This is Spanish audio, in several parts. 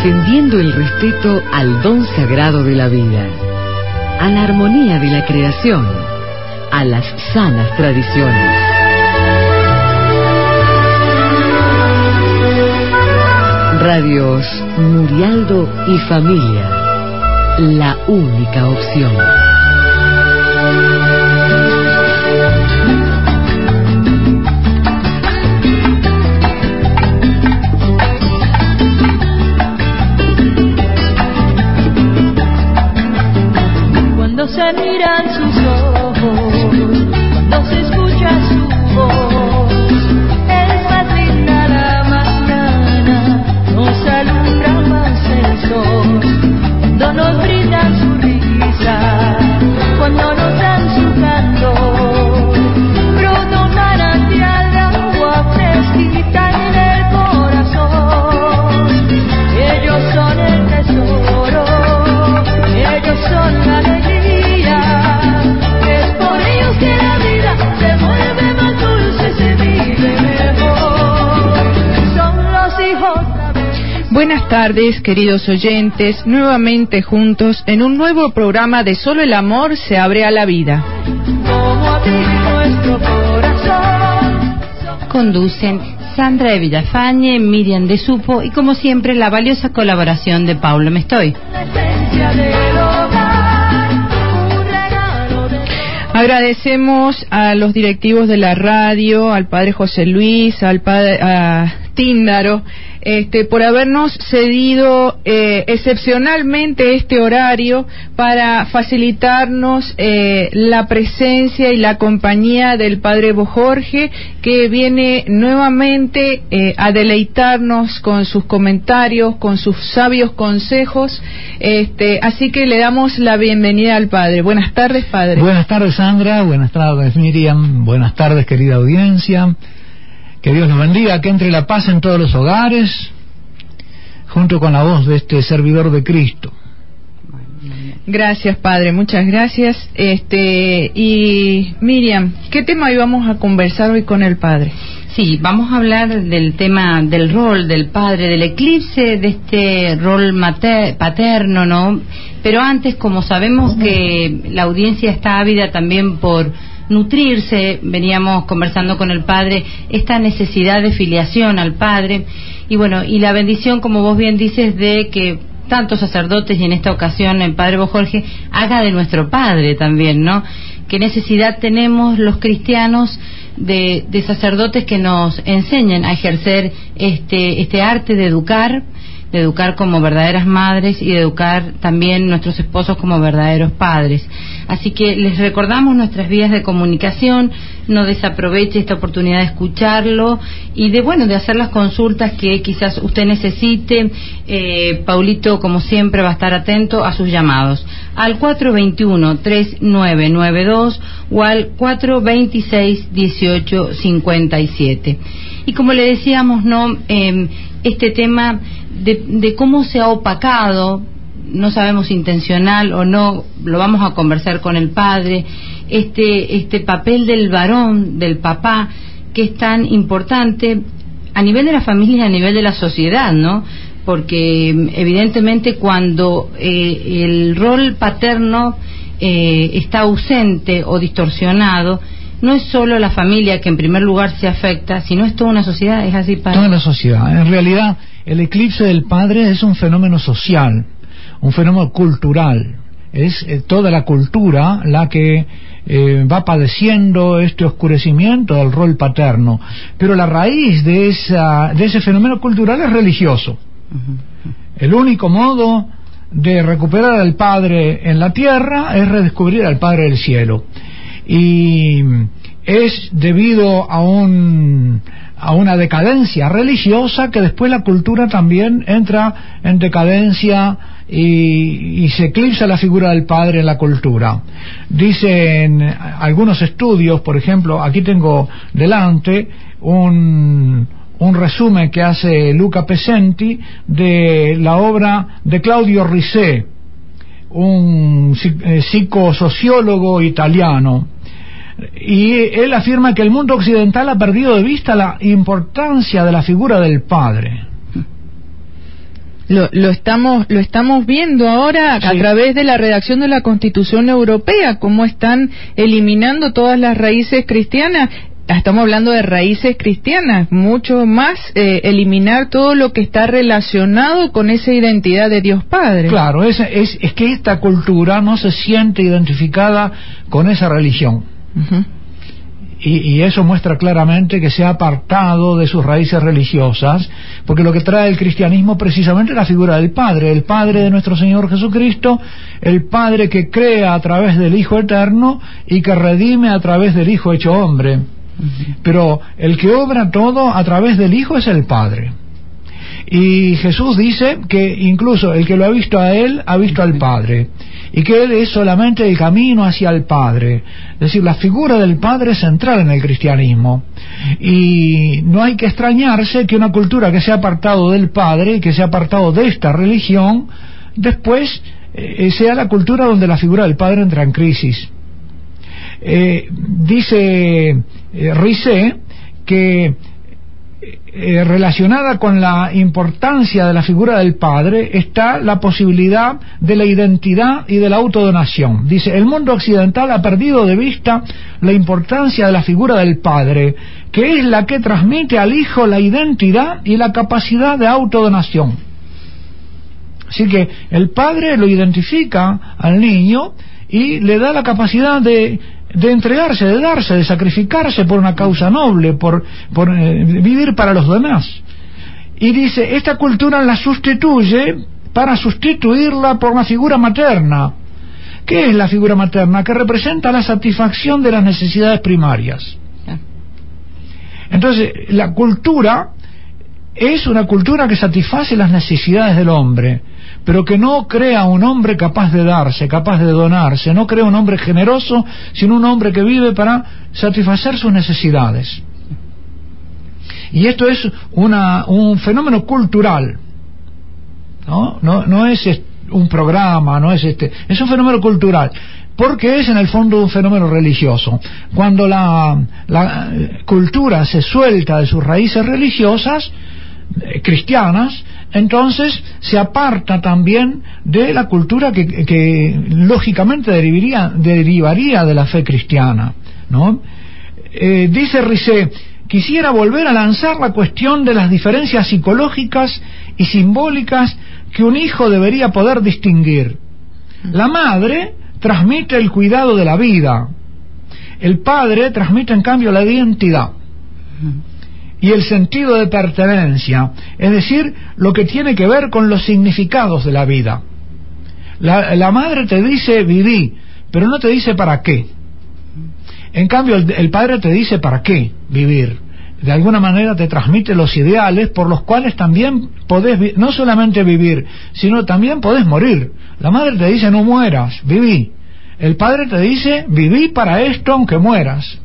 defendiendo el respeto al don sagrado de la vida, a la armonía de la creación, a las sanas tradiciones. Radios Murialdo y Familia, la única opción. Cuando se miran sus ojos, cuando se escucha su voz, es más linda la mañana, nos alumbra más el sol, cuando nos brindan su risa, cuando nos dan su canto, brota un manantial de agua fresquita en el corazón. Ellos son el tesoro, ellos son la alegría. Buenas tardes, queridos oyentes, nuevamente juntos en un nuevo programa de Solo el Amor se abre a la vida. Conducen Sandra de Villafañe, Miriam de Supo y como siempre la valiosa colaboración de Paula Mestoy. Agradecemos a los directivos de la radio, al padre José Luis, al padre Tíndaro, por habernos cedido excepcionalmente este horario para facilitarnos la presencia y la compañía del padre Jorge, que viene nuevamente a deleitarnos con sus comentarios, con sus sabios consejos, así que le damos la bienvenida al padre. Buenas tardes, padre. Buenas tardes, Sandra. Buenas tardes, Miriam. Buenas tardes, querida audiencia. Que Dios nos bendiga, que entre la paz en todos los hogares, junto con la voz de este servidor de Cristo. Gracias, padre, muchas gracias. Y Miriam, ¿qué tema íbamos a conversar hoy con el padre? Sí, vamos a hablar del tema del rol del padre, del eclipse de este rol paterno, ¿no? Pero antes, como sabemos que la audiencia está ávida también por nutrirse, veníamos conversando con el padre esta necesidad de filiación al padre y bueno, y la bendición, como vos bien dices, de que tantos sacerdotes y en esta ocasión el padre Jorge haga de nuestro padre también, ¿no? Qué necesidad tenemos los cristianos de sacerdotes que nos enseñen a ejercer este arte de educar como verdaderas madres y de educar también nuestros esposos como verdaderos padres. Así que les recordamos nuestras vías de comunicación, no desaproveche esta oportunidad de escucharlo y de hacer las consultas que quizás usted necesite. Paulito, como siempre, va a estar atento a sus llamados al 421-3992 o al 426-1857. Y como le decíamos, ¿no? Este tema de cómo se ha opacado, no sabemos intencional o no, lo vamos a conversar con el padre, este papel del varón, del papá, que es tan importante a nivel de la familia y a nivel de la sociedad, ¿no? Porque evidentemente cuando el rol paterno está ausente o distorsionado, no es solo la familia que en primer lugar se afecta, sino es toda una sociedad. ¿Es así, padre? Toda la sociedad. En realidad, el eclipse del padre es un fenómeno social, un fenómeno cultural. Es toda la cultura la que va padeciendo este oscurecimiento del rol paterno. Pero la raíz de ese fenómeno cultural es religioso. El único modo de recuperar al Padre en la tierra es redescubrir al Padre del cielo. Y es debido a una decadencia religiosa que después la cultura también entra en decadencia y se eclipsa la figura del padre en la cultura. Dicen algunos estudios, por ejemplo, aquí tengo delante un resumen que hace Luca Pesenti de la obra de Claudio Risset, un psicosociólogo italiano, y él afirma que el mundo occidental ha perdido de vista la importancia de la figura del padre. Lo estamos viendo ahora a través de la redacción de la Constitución Europea, cómo están eliminando todas las raíces cristianas. Estamos hablando de raíces cristianas, mucho más eliminar todo lo que está relacionado con esa identidad de Dios Padre. Claro, es que esta cultura no se siente identificada con esa religión. Uh-huh. Y eso muestra claramente que se ha apartado de sus raíces religiosas, porque lo que trae el cristianismo precisamente es la figura del Padre, el Padre de nuestro Señor Jesucristo, el Padre que crea a través del Hijo Eterno y que redime a través del Hijo hecho hombre. Pero el que obra todo a través del Hijo es el Padre. Y Jesús dice que incluso el que lo ha visto a Él ha visto al Padre, y que Él es solamente el camino hacia el Padre. Es decir, la figura del Padre es central en el cristianismo, y no hay que extrañarse que una cultura que se ha apartado del Padre y que se ha apartado de esta religión después sea la cultura donde la figura del Padre entra en crisis. Dice Risset que relacionada con la importancia de la figura del Padre está la posibilidad de la identidad y de la autodonación. Dice, el mundo occidental ha perdido de vista la importancia de la figura del Padre, que es la que transmite al Hijo la identidad y la capacidad de autodonación. Así que el Padre lo identifica al niño y le da la capacidad de entregarse, de darse, de sacrificarse por una causa noble, por vivir para los demás. Y dice, esta cultura la sustituye para sustituirla por una figura materna. ¿Qué es la figura materna? Que representa la satisfacción de las necesidades primarias. Entonces, la cultura es una cultura que satisface las necesidades del hombre, pero que no crea un hombre capaz de darse, capaz de donarse, no crea un hombre generoso, sino un hombre que vive para satisfacer sus necesidades. Y esto es un fenómeno cultural, no es un programa, es un fenómeno cultural, porque es en el fondo un fenómeno religioso. Cuando la cultura se suelta de sus raíces religiosas, cristianas, entonces se aparta también de la cultura que lógicamente derivaría de la fe cristiana, ¿no? Dice Risset, quisiera volver a lanzar la cuestión de las diferencias psicológicas y simbólicas que un hijo debería poder distinguir. La madre transmite el cuidado de la vida, el padre transmite en cambio la identidad y el sentido de pertenencia, es decir, lo que tiene que ver con los significados de la vida. La madre te dice viví, pero no te dice para qué. En cambio el padre te dice para qué vivir. De alguna manera te transmite los ideales por los cuales también podés no solamente vivir, sino también podés morir. La madre te dice no mueras, viví. El padre te dice viví para esto aunque mueras.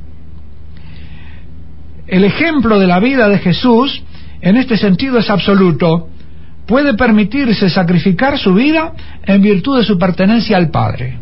El ejemplo de la vida de Jesús, en este sentido, es absoluto. Puede permitirse sacrificar su vida en virtud de su pertenencia al Padre.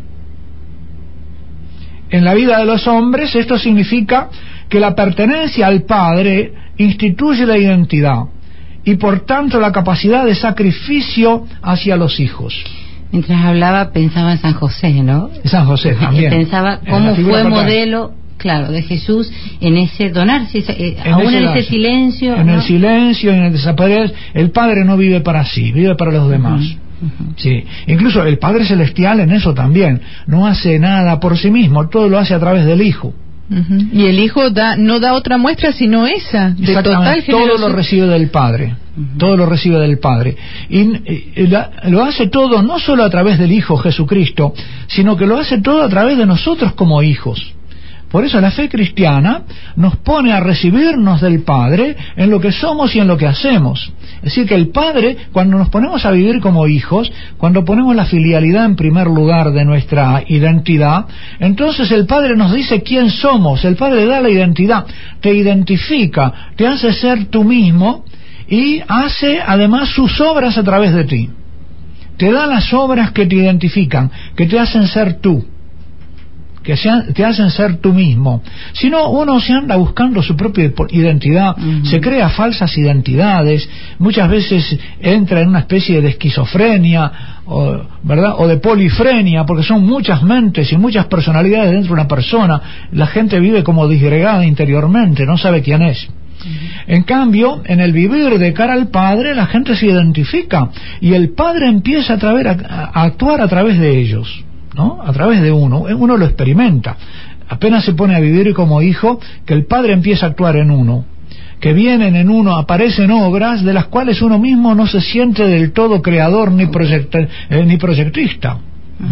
En la vida de los hombres, esto significa que la pertenencia al Padre instituye la identidad y, por tanto, la capacidad de sacrificio hacia los hijos. Mientras hablaba, pensaba en San José, ¿no? San José también. Pensaba cómo fue modelo, claro, de Jesús en ese donarse, aún en ese silencio. En el silencio, en el desaparecer. El Padre no vive para sí, vive para los demás. Sí. Incluso el Padre Celestial en eso también. No hace nada por sí mismo, todo lo hace a través del Hijo. Y el Hijo no da otra muestra sino esa, de total generosidad. Todo lo recibe del Padre. Todo lo recibe del Padre. Y lo hace todo no solo a través del Hijo Jesucristo, sino que lo hace todo a través de nosotros como hijos. Por eso la fe cristiana nos pone a recibirnos del Padre en lo que somos y en lo que hacemos. Es decir, que el Padre, cuando nos ponemos a vivir como hijos, cuando ponemos la filialidad en primer lugar de nuestra identidad, entonces el Padre nos dice quién somos. El Padre da la identidad, te identifica, te hace ser tú mismo y hace además sus obras a través de ti. Te da las obras que te identifican, que te hacen ser tú. que te hacen ser tú mismo, sino uno se anda buscando su propia identidad, se crea falsas identidades, muchas veces entra en una especie de esquizofrenia, ¿verdad? O de polifrenia, porque son muchas mentes y muchas personalidades dentro de una persona. La gente vive como disgregada interiormente, no sabe quién es. En cambio, en el vivir de cara al Padre, la gente se identifica y el Padre empieza a actuar a través de ellos, ¿no? A través de uno lo experimenta. Apenas se pone a vivir como hijo, que el Padre empieza a actuar en uno, que vienen en uno, aparecen obras de las cuales uno mismo no se siente del todo creador ni proyectista.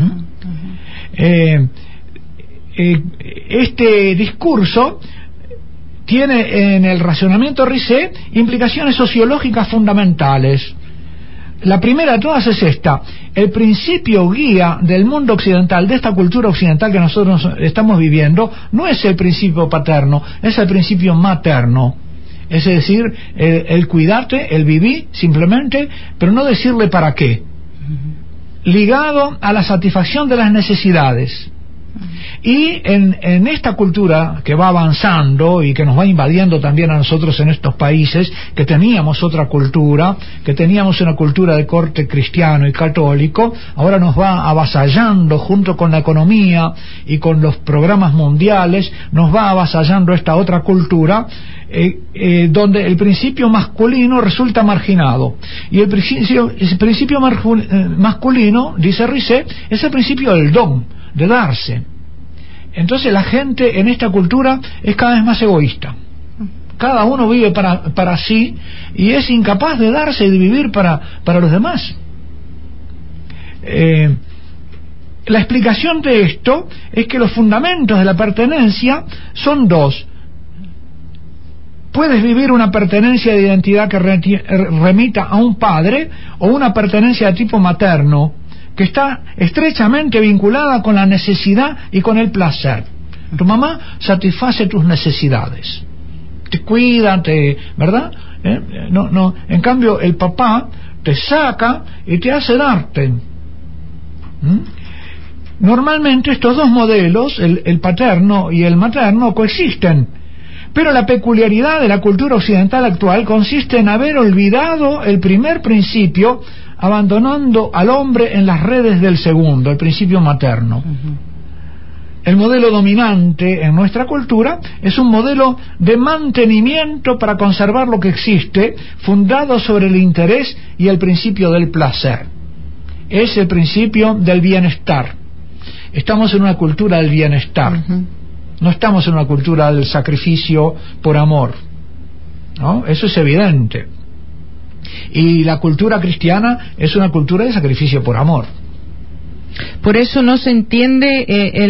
Este discurso tiene en el racionamiento Risset implicaciones sociológicas fundamentales. La primera de todas es esta: el principio guía del mundo occidental, de esta cultura occidental que nosotros estamos viviendo, no es el principio paterno, es el principio materno. Es decir, el cuidarte, el vivir simplemente, pero no decirle para qué, ligado a la satisfacción de las necesidades. Y en esta cultura que va avanzando y que nos va invadiendo también a nosotros en estos países, que teníamos otra cultura, que teníamos una cultura de corte cristiano y católico, ahora nos va avasallando junto con la economía y con los programas mundiales, nos va avasallando esta otra cultura, donde el principio masculino resulta marginado. Y el principio masculino, dice Risset, es el principio del don, de darse. Entonces la gente en esta cultura es cada vez más egoísta. Cada uno vive para sí y es incapaz de darse y de vivir para los demás. La explicación de esto es que los fundamentos de la pertenencia son dos. Puedes vivir una pertenencia de identidad que remita a un padre, o una pertenencia de tipo materno, que está estrechamente vinculada con la necesidad y con el placer. Tu mamá satisface tus necesidades, te cuida, ¿verdad? No. En cambio, el papá te saca y te hace darte. Normalmente estos dos modelos, el paterno y el materno, coexisten, pero la peculiaridad de la cultura occidental actual consiste en haber olvidado el primer principio, abandonando al hombre en las redes del segundo, el principio materno. El modelo dominante en nuestra cultura es un modelo de mantenimiento para conservar lo que existe, fundado sobre el interés y el principio del placer. Es el principio del bienestar. Estamos en una cultura del bienestar. No estamos en una cultura del sacrificio por amor, ¿no? Eso es evidente. Y la cultura cristiana es una cultura de sacrificio por amor. Por eso no se entiende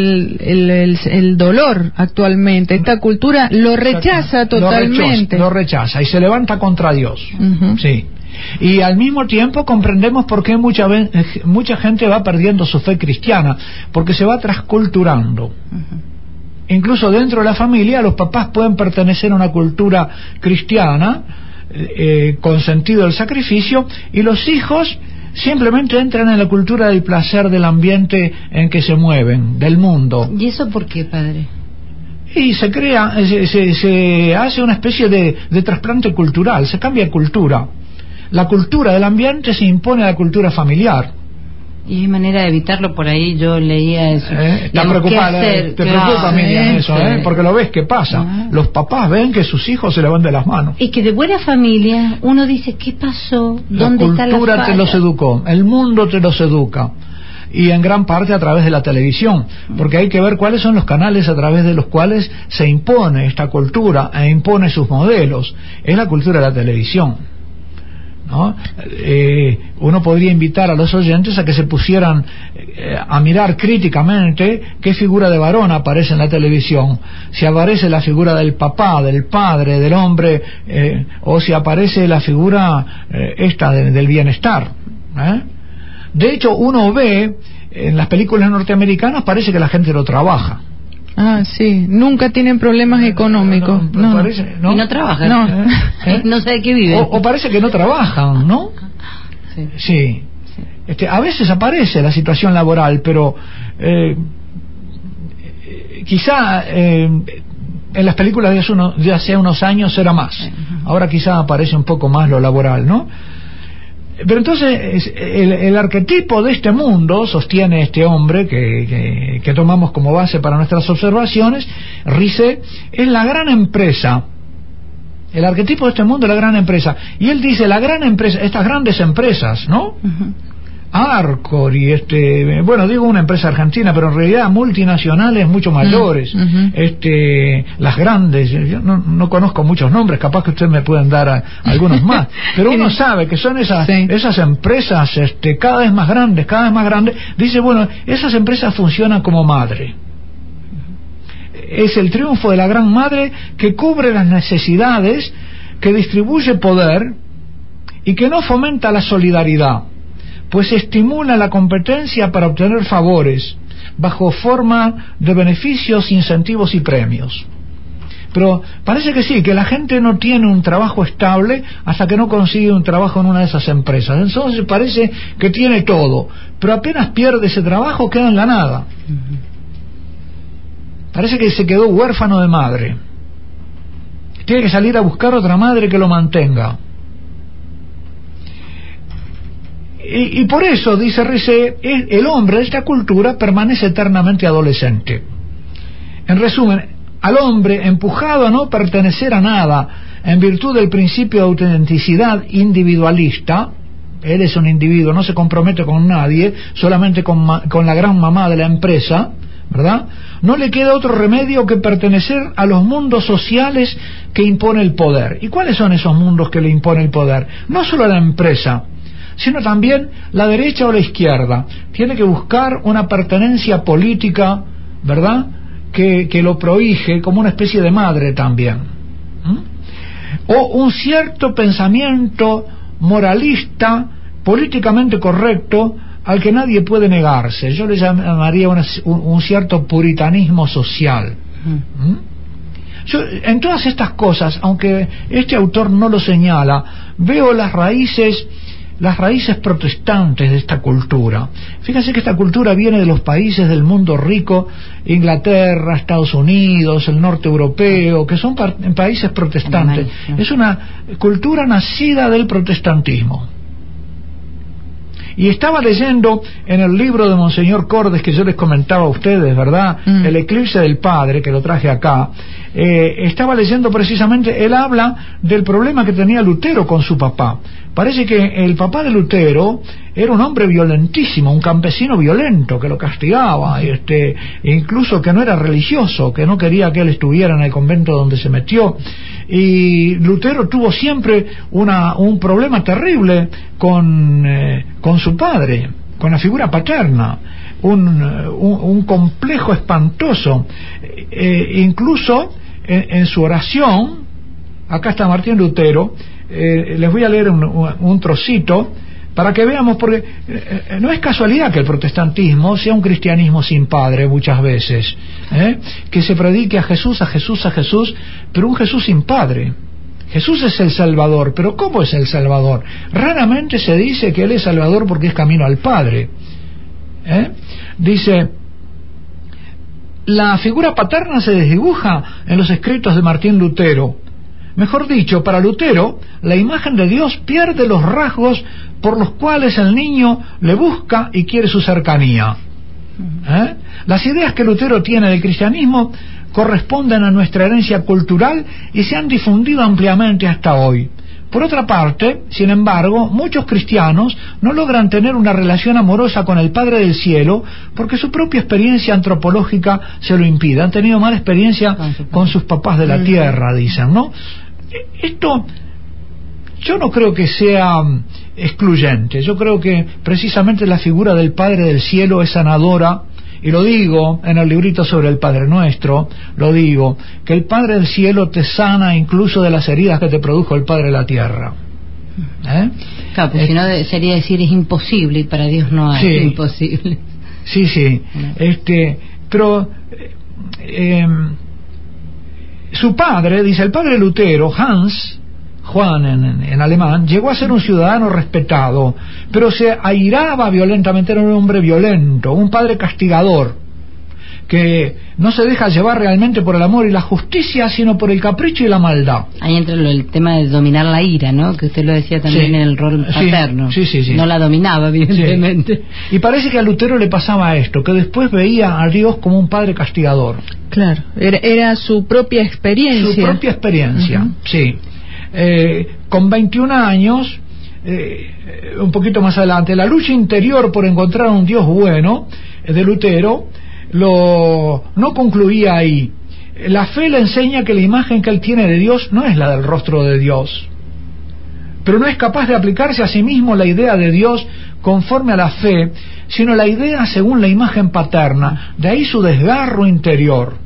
el dolor actualmente. Esta cultura lo rechaza totalmente. Lo rechaza y se levanta contra Dios. Sí. Y al mismo tiempo comprendemos por qué mucha gente va perdiendo su fe cristiana, porque se va transculturando. Incluso dentro de la familia los papás pueden pertenecer a una cultura cristiana con sentido del sacrificio, y los hijos simplemente entran en la cultura del placer del ambiente en que se mueven, del mundo. ¿Y eso por qué, padre? Y se crea, se hace una especie de trasplante cultural, se cambia cultura. La cultura del ambiente se impone a la cultura familiar. Y hay manera de evitarlo. Por ahí yo leía eso. Está preocupada, te preocupa, Miriam, eso, porque lo ves que pasa. Los papás ven que sus hijos se le van de las manos. Y que de buena familia uno dice, ¿qué pasó? ¿Dónde está la cultura? Te los educó, el mundo te los educa, y en gran parte a través de la televisión, porque hay que ver cuáles son los canales a través de los cuales se impone esta cultura e impone sus modelos. Es la cultura de la televisión, ¿no? Uno podría invitar a los oyentes a que se pusieran a mirar críticamente qué figura de varón aparece en la televisión, si aparece la figura del papá, del padre, del hombre, o si aparece la figura del bienestar. De hecho, uno ve en las películas norteamericanas, parece que la gente lo trabaja. Ah, sí, nunca tienen problemas económicos. No. Parece, ¿no? Y no trabajan. No sé de qué viven. O parece que no trabajan, ¿no? Sí. A veces aparece la situación laboral, pero quizá en las películas de hace unos años era más. Ahora quizá aparece un poco más lo laboral, ¿no? Pero entonces el arquetipo de este mundo, sostiene este hombre que tomamos como base para nuestras observaciones, Risset, es la gran empresa. El arquetipo de este mundo es la gran empresa. Y él dice, la gran empresa, estas grandes empresas, ¿no? Arcor y bueno, digo una empresa argentina, pero en realidad multinacionales mucho mayores, las grandes, yo no conozco muchos nombres, capaz que ustedes me pueden dar algunos más, pero uno sabe que son esas empresas cada vez más grandes, dice, bueno, esas empresas funcionan como madre. Es el triunfo de la gran madre que cubre las necesidades, que distribuye poder y que no fomenta la solidaridad, pues estimula la competencia para obtener favores bajo forma de beneficios, incentivos y premios. Pero parece que sí, que la gente no tiene un trabajo estable hasta que no consigue un trabajo en una de esas empresas. Entonces parece que tiene todo, pero apenas pierde ese trabajo queda en la nada. Parece que se quedó huérfano de madre. Tiene que salir a buscar otra madre que lo mantenga. Y por eso, dice Risset, el hombre de esta cultura permanece eternamente adolescente. En resumen, al hombre empujado a no pertenecer a nada en virtud del principio de autenticidad individualista, él es un individuo, no se compromete con nadie, solamente con la gran mamá de la empresa, ¿verdad? No le queda otro remedio que pertenecer a los mundos sociales que impone el poder. ¿Y cuáles son esos mundos que le impone el poder? No solo a la empresa, sino también la derecha o la izquierda. Tiene que buscar una pertenencia política, ¿verdad?, que lo prohíje como una especie de madre también. O un cierto pensamiento moralista, políticamente correcto, al que nadie puede negarse. Yo le llamaría un cierto puritanismo social. Yo, en todas estas cosas, aunque este autor no lo señala, veo las raíces protestantes de esta cultura. Fíjense que esta cultura viene de los países del mundo rico, Inglaterra, Estados Unidos, el norte europeo, que son países protestantes. Es una cultura nacida del protestantismo. Y estaba leyendo en el libro de Monseñor Cordes, que yo les comentaba a ustedes, ¿verdad? El eclipse del padre, que lo traje acá. Estaba leyendo precisamente, él habla del problema que tenía Lutero con su papá. Parece que el papá de Lutero era un hombre violentísimo, un campesino violento que lo castigaba, incluso que no era religioso, que no quería que él estuviera en el convento donde se metió. Y Lutero tuvo siempre un problema terrible con su padre, con la figura paterna, un complejo espantoso. Incluso en su oración, acá está Martín Lutero, les voy a leer un trocito para que veamos, porque no es casualidad que el protestantismo sea un cristianismo sin padre muchas veces, que se predique a Jesús, pero un Jesús sin padre. Jesús es el Salvador, pero ¿cómo es el Salvador? Raramente se dice que Él es Salvador porque es camino al Padre. Dice, la figura paterna se desdibuja en los escritos de Martín Lutero. Mejor dicho, para Lutero, la imagen de Dios pierde los rasgos por los cuales el niño le busca y quiere su cercanía. Las ideas que Lutero tiene del cristianismo corresponden a nuestra herencia cultural y se han difundido ampliamente hasta hoy. Por otra parte, sin embargo, muchos cristianos no logran tener una relación amorosa con el Padre del Cielo porque su propia experiencia antropológica se lo impide. Han tenido mala experiencia con sus papás de la tierra, dicen, ¿no? Esto yo no creo que sea excluyente. Yo creo que precisamente la figura del Padre del Cielo es sanadora. Y lo digo en el librito sobre el Padre Nuestro, lo digo, que el Padre del Cielo te sana incluso de las heridas que te produjo el Padre de la tierra. Claro, pues si no sería decir es imposible, y para Dios no hay imposible. Sí. Pero su padre, dice el padre Lutero, Juan en alemán, llegó a ser un ciudadano respetado, pero se airaba violentamente, era un hombre violento, un padre castigador, que no se deja llevar realmente por el amor y la justicia, sino por el capricho y la maldad. Ahí entra el tema de dominar la ira, ¿no? Que usted lo decía también en el rol paterno. Sí. No la dominaba, evidentemente. Sí. Y parece que a Lutero le pasaba esto, que después veía a Dios como un padre castigador. Claro, era su propia experiencia. Su propia experiencia, sí. Con 21 años, un poquito más adelante, la lucha interior por encontrar un Dios bueno de Lutero no concluía ahí. La fe le enseña que la imagen que él tiene de Dios no es la del rostro de Dios, pero no es capaz de aplicarse a sí mismo la idea de Dios conforme a la fe, sino la idea según la imagen paterna. De ahí su desgarro interior.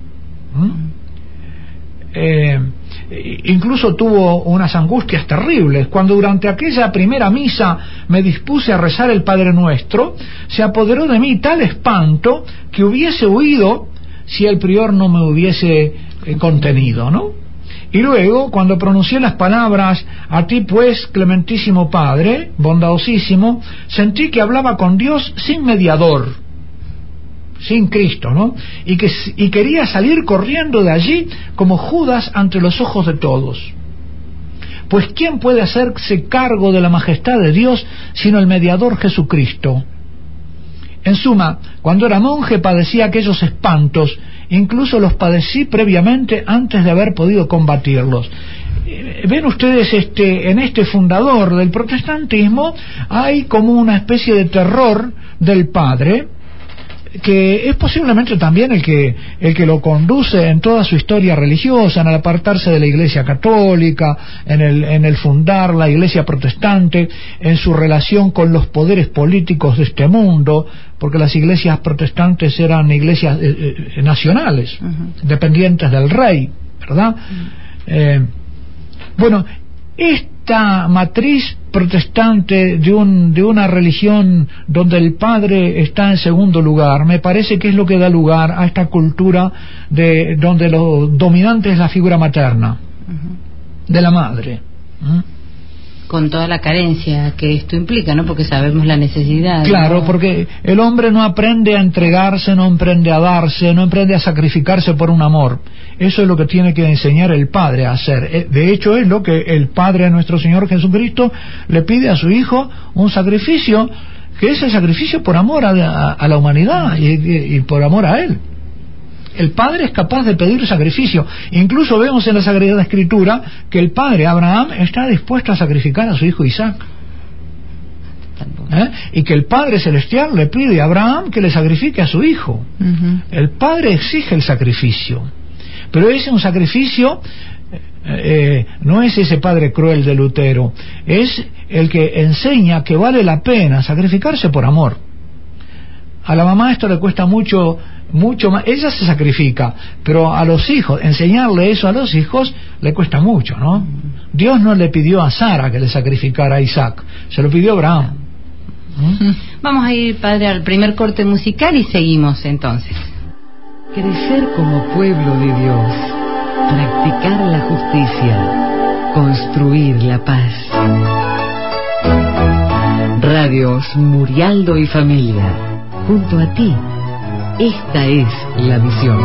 Incluso tuvo unas angustias terribles cuando durante aquella primera misa me dispuse a rezar el Padre Nuestro. Se apoderó de mí tal espanto que hubiese huido si el prior no me hubiese contenido, ¿no? Y luego, cuando pronuncié las palabras: a ti pues, clementísimo Padre, bondadosísimo, sentí que hablaba con Dios sin mediador, sin Cristo, ¿no? Y quería salir corriendo de allí como Judas ante los ojos de todos. Pues ¿quién puede hacerse cargo de la majestad de Dios sino el mediador Jesucristo? En suma, cuando era monje padecí aquellos espantos, incluso los padecí previamente antes de haber podido combatirlos. Ven ustedes, en este fundador del protestantismo hay como una especie de terror del padre, que es posiblemente también el que lo conduce en toda su historia religiosa, en el apartarse de la Iglesia católica, en el fundar la Iglesia protestante, en su relación con los poderes políticos de este mundo, porque las iglesias protestantes eran iglesias nacionales, dependientes del rey, ¿verdad? Bueno, esta matriz protestante de una religión donde el padre está en segundo lugar, me parece que es lo que da lugar a esta cultura donde lo dominante es la figura materna, de la madre. Con toda la carencia que esto implica, ¿no? Porque sabemos la necesidad. Claro, ¿no? porque el hombre no aprende a entregarse, no aprende a darse, no aprende a sacrificarse por un amor. Eso es lo que tiene que enseñar el Padre a hacer. De hecho, es lo que el Padre de nuestro Señor Jesucristo le pide a su Hijo, un sacrificio, que es el sacrificio por amor a la humanidad y por amor a Él. El Padre es capaz de pedir sacrificio. Incluso vemos en la Sagrada Escritura que el Padre Abraham está dispuesto a sacrificar a su hijo Isaac. Y que el Padre Celestial le pide a Abraham que le sacrifique a su hijo. El Padre exige el sacrificio, pero es un sacrificio, no es ese Padre cruel de Lutero, es el que enseña que vale la pena sacrificarse por amor. A la mamá esto le cuesta mucho más, ella se sacrifica, pero a los hijos, enseñarle eso a los hijos le cuesta mucho, ¿no? Dios no le pidió a Sara que le sacrificara a Isaac, se lo pidió a Abraham. Vamos a ir, padre, al primer corte musical y seguimos entonces. Crecer como pueblo de Dios, practicar la justicia, construir la paz. Radios Murialdo y Familia, junto a ti. Esta es la misión.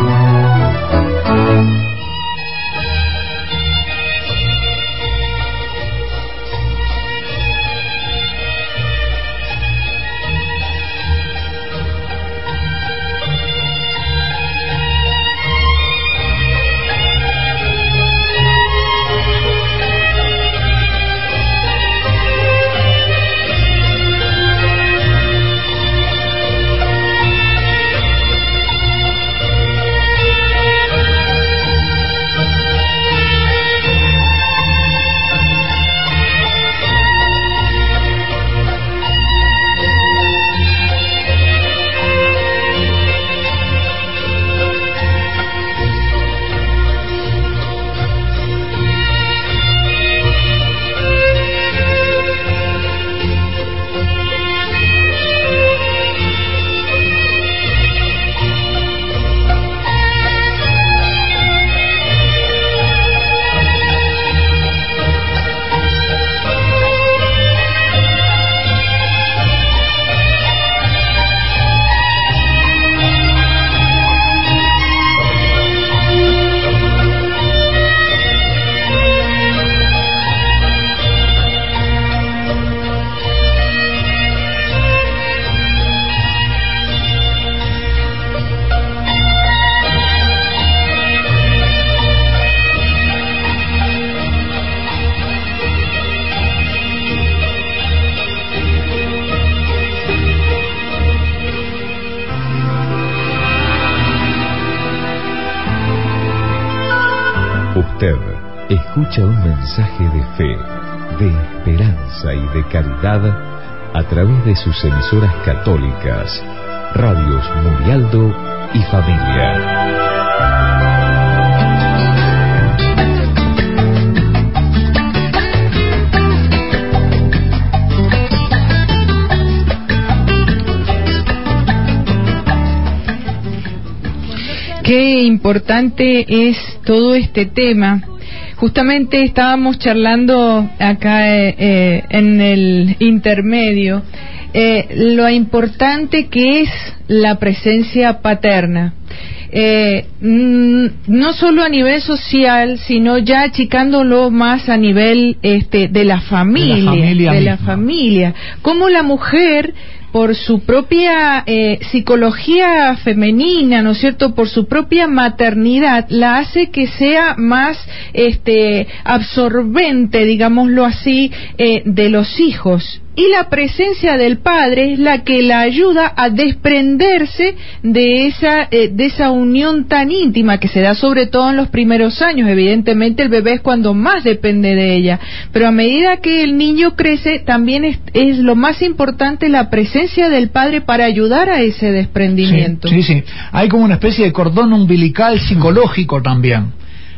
Escucha un mensaje de fe, de esperanza y de caridad a través de sus emisoras católicas, Radios Murialdo y Familia. Qué importante es todo este tema. Justamente estábamos charlando acá en el intermedio lo importante que es la presencia paterna. No solo a nivel social, sino ya achicándolo más a nivel de la familia. Cómo la mujer, por su propia psicología femenina, ¿no es cierto?, por su propia maternidad, la hace que sea más absorbente, digámoslo así, de los hijos. Y la presencia del padre es la que la ayuda a desprenderse de esa unión tan íntima que se da sobre todo en los primeros años. Evidentemente el bebé es cuando más depende de ella, pero a medida que el niño crece también es lo más importante la presencia del padre para ayudar a ese desprendimiento. Sí. Hay como una especie de cordón umbilical psicológico también,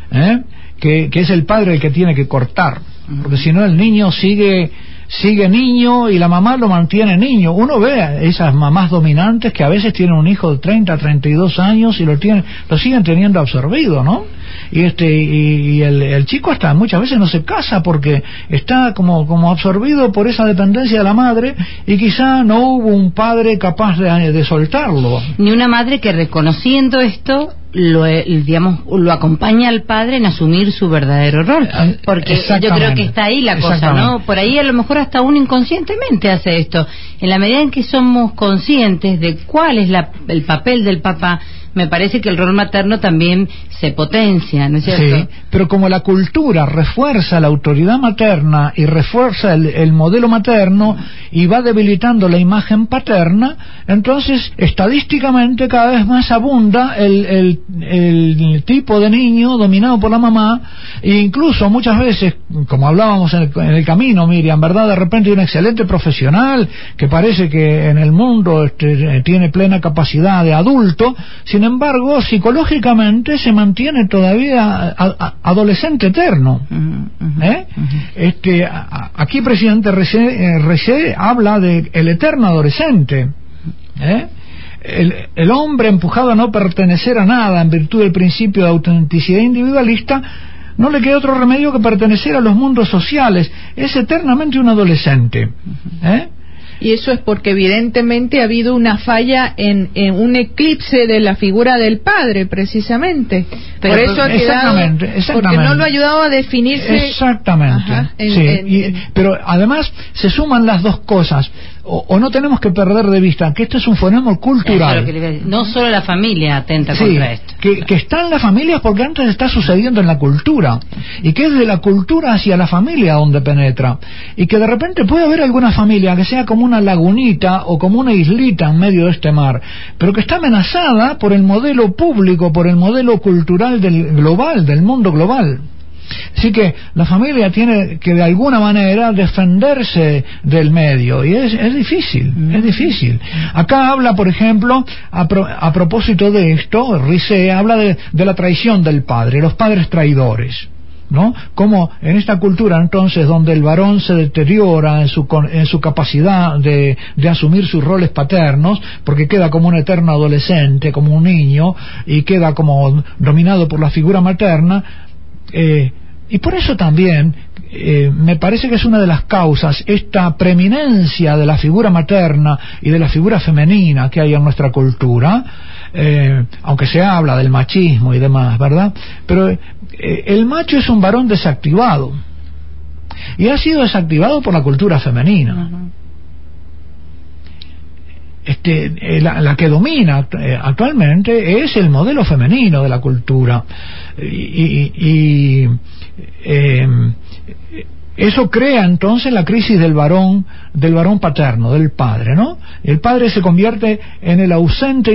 que es el padre el que tiene que cortar, porque si no el niño sigue niño y la mamá lo mantiene niño. Uno ve a esas mamás dominantes que a veces tienen un hijo de 30, 32 años y lo siguen teniendo absorbido, ¿no? Y el chico hasta muchas veces no se casa porque está como absorbido por esa dependencia de la madre, y quizá no hubo un padre capaz de soltarlo. Ni una madre que, reconociendo esto, lo acompaña al padre en asumir su verdadero rol, porque yo creo que está ahí la cosa, ¿no? Por ahí a lo mejor hasta uno inconscientemente hace esto. En la medida en que somos conscientes de cuál es el papel del papá, me parece que el rol materno también se potencia, ¿no es cierto? Sí, pero como la cultura refuerza la autoridad materna y refuerza el modelo materno y va debilitando la imagen paterna, entonces estadísticamente cada vez más abunda el tipo de niño dominado por la mamá, e incluso muchas veces, como hablábamos en el camino, Miriam, ¿verdad? De repente un excelente profesional que parece que en el mundo tiene plena capacidad de adulto, sin embargo psicológicamente se mantiene todavía adolescente eterno. Aquí presidente Recé habla de el eterno adolescente, el hombre empujado a no pertenecer a nada en virtud del principio de autenticidad individualista. No le queda otro remedio que pertenecer a los mundos sociales. Es eternamente un adolescente. Y eso es porque evidentemente ha habido una falla en un eclipse de la figura del padre, precisamente. Por eso ha quedado, porque no lo ha ayudado a definirse. Exactamente. Pero además se suman las dos cosas. O no tenemos que perder de vista que esto es un fenómeno cultural. No solo la familia atenta contra esto. Que está en las familias porque antes está sucediendo en la cultura, y que es de la cultura hacia la familia donde penetra, y que de repente puede haber alguna familia que sea como una lagunita o como una islita en medio de este mar, pero que está amenazada por el modelo público, por el modelo cultural del mundo global. Así que la familia tiene que de alguna manera defenderse del medio, y es difícil. Acá habla, por ejemplo, a propósito de esto, Risset habla de la traición del padre, los padres traidores, ¿no? Como en esta cultura entonces donde el varón se deteriora en su capacidad de asumir sus roles paternos, porque queda como un eterno adolescente, como un niño, y queda como dominado por la figura materna. Y por eso también me parece que es una de las causas esta preeminencia de la figura materna y de la figura femenina que hay en nuestra cultura, aunque se habla del machismo y demás, ¿verdad? Pero el macho es un varón desactivado, y ha sido desactivado por la cultura femenina. La que domina actualmente es el modelo femenino de la cultura, y eso crea entonces la crisis del varón paterno, del padre, ¿no? El padre se convierte en el ausente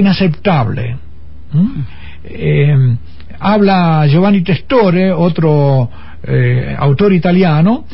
inaceptable. Habla Giovanni Testore, otro autor italiano,